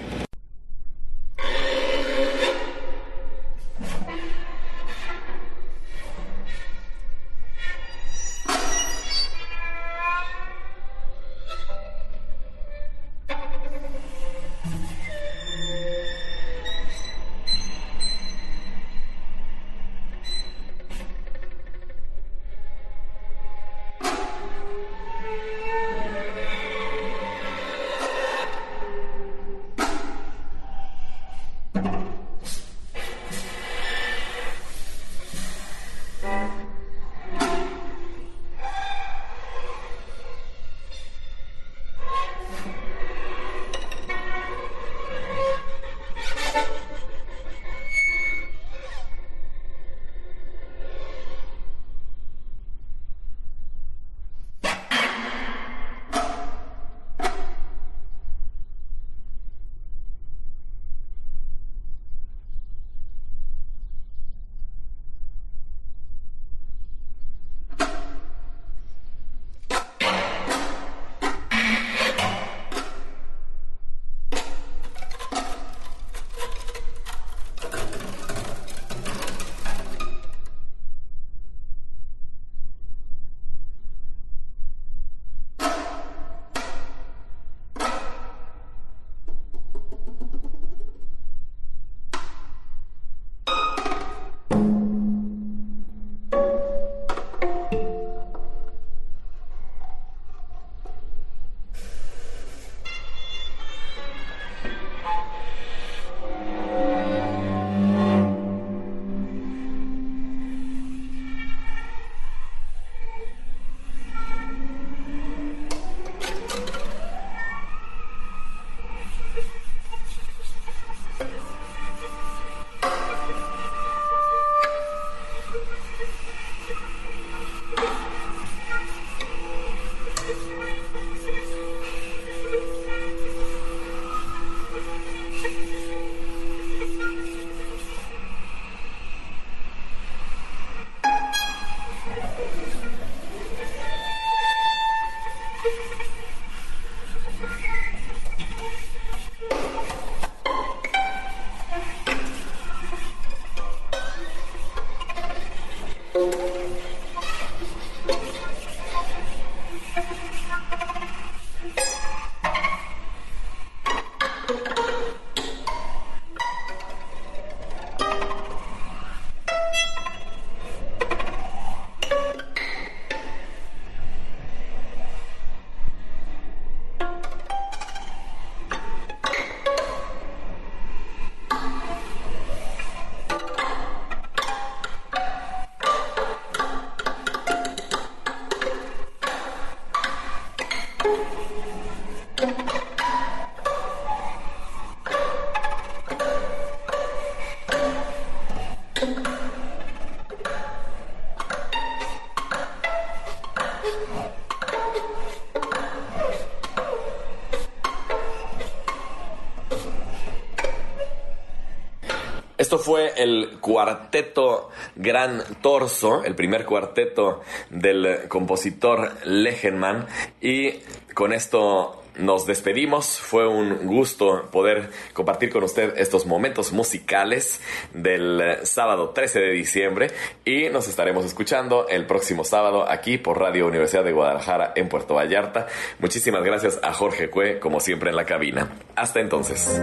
Esto fue el cuarteto Gran Torso, el primer cuarteto del compositor Legenman, y con esto nos despedimos. Fue un gusto poder compartir con usted estos momentos musicales del sábado 13 de diciembre y nos estaremos escuchando el próximo sábado aquí por Radio Universidad de Guadalajara en Puerto Vallarta. Muchísimas gracias a Jorge Cue, como siempre en la cabina. Hasta entonces.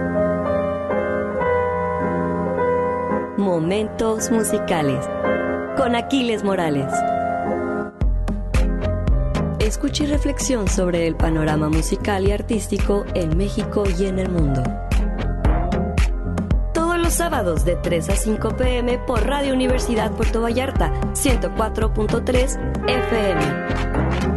Momentos musicales con Aquiles Morales. Escucha y reflexión sobre el panorama musical y artístico en México y en el mundo. Todos los sábados de 3 a 5 p.m. por Radio Universidad Puerto Vallarta, 104.3 FM.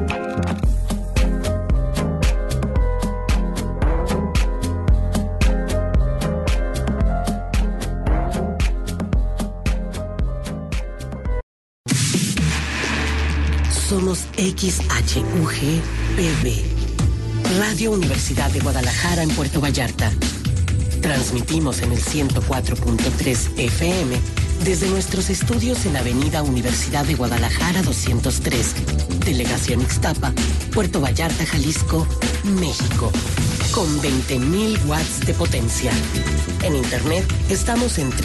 Somos XHUG-PB, Radio Universidad de Guadalajara en Puerto Vallarta. Transmitimos en el 104.3 FM desde nuestros estudios en Avenida Universidad de Guadalajara 203, Delegación Ixtapa, Puerto Vallarta, Jalisco, México, con 20.000 watts de potencia. En internet estamos en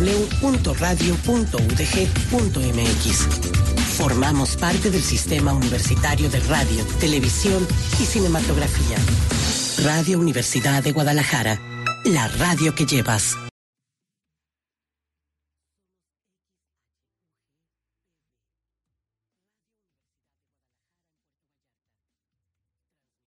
www.radio.udg.mx. Formamos parte del Sistema Universitario de Radio, Televisión y Cinematografía. Radio Universidad de Guadalajara, la radio que llevas.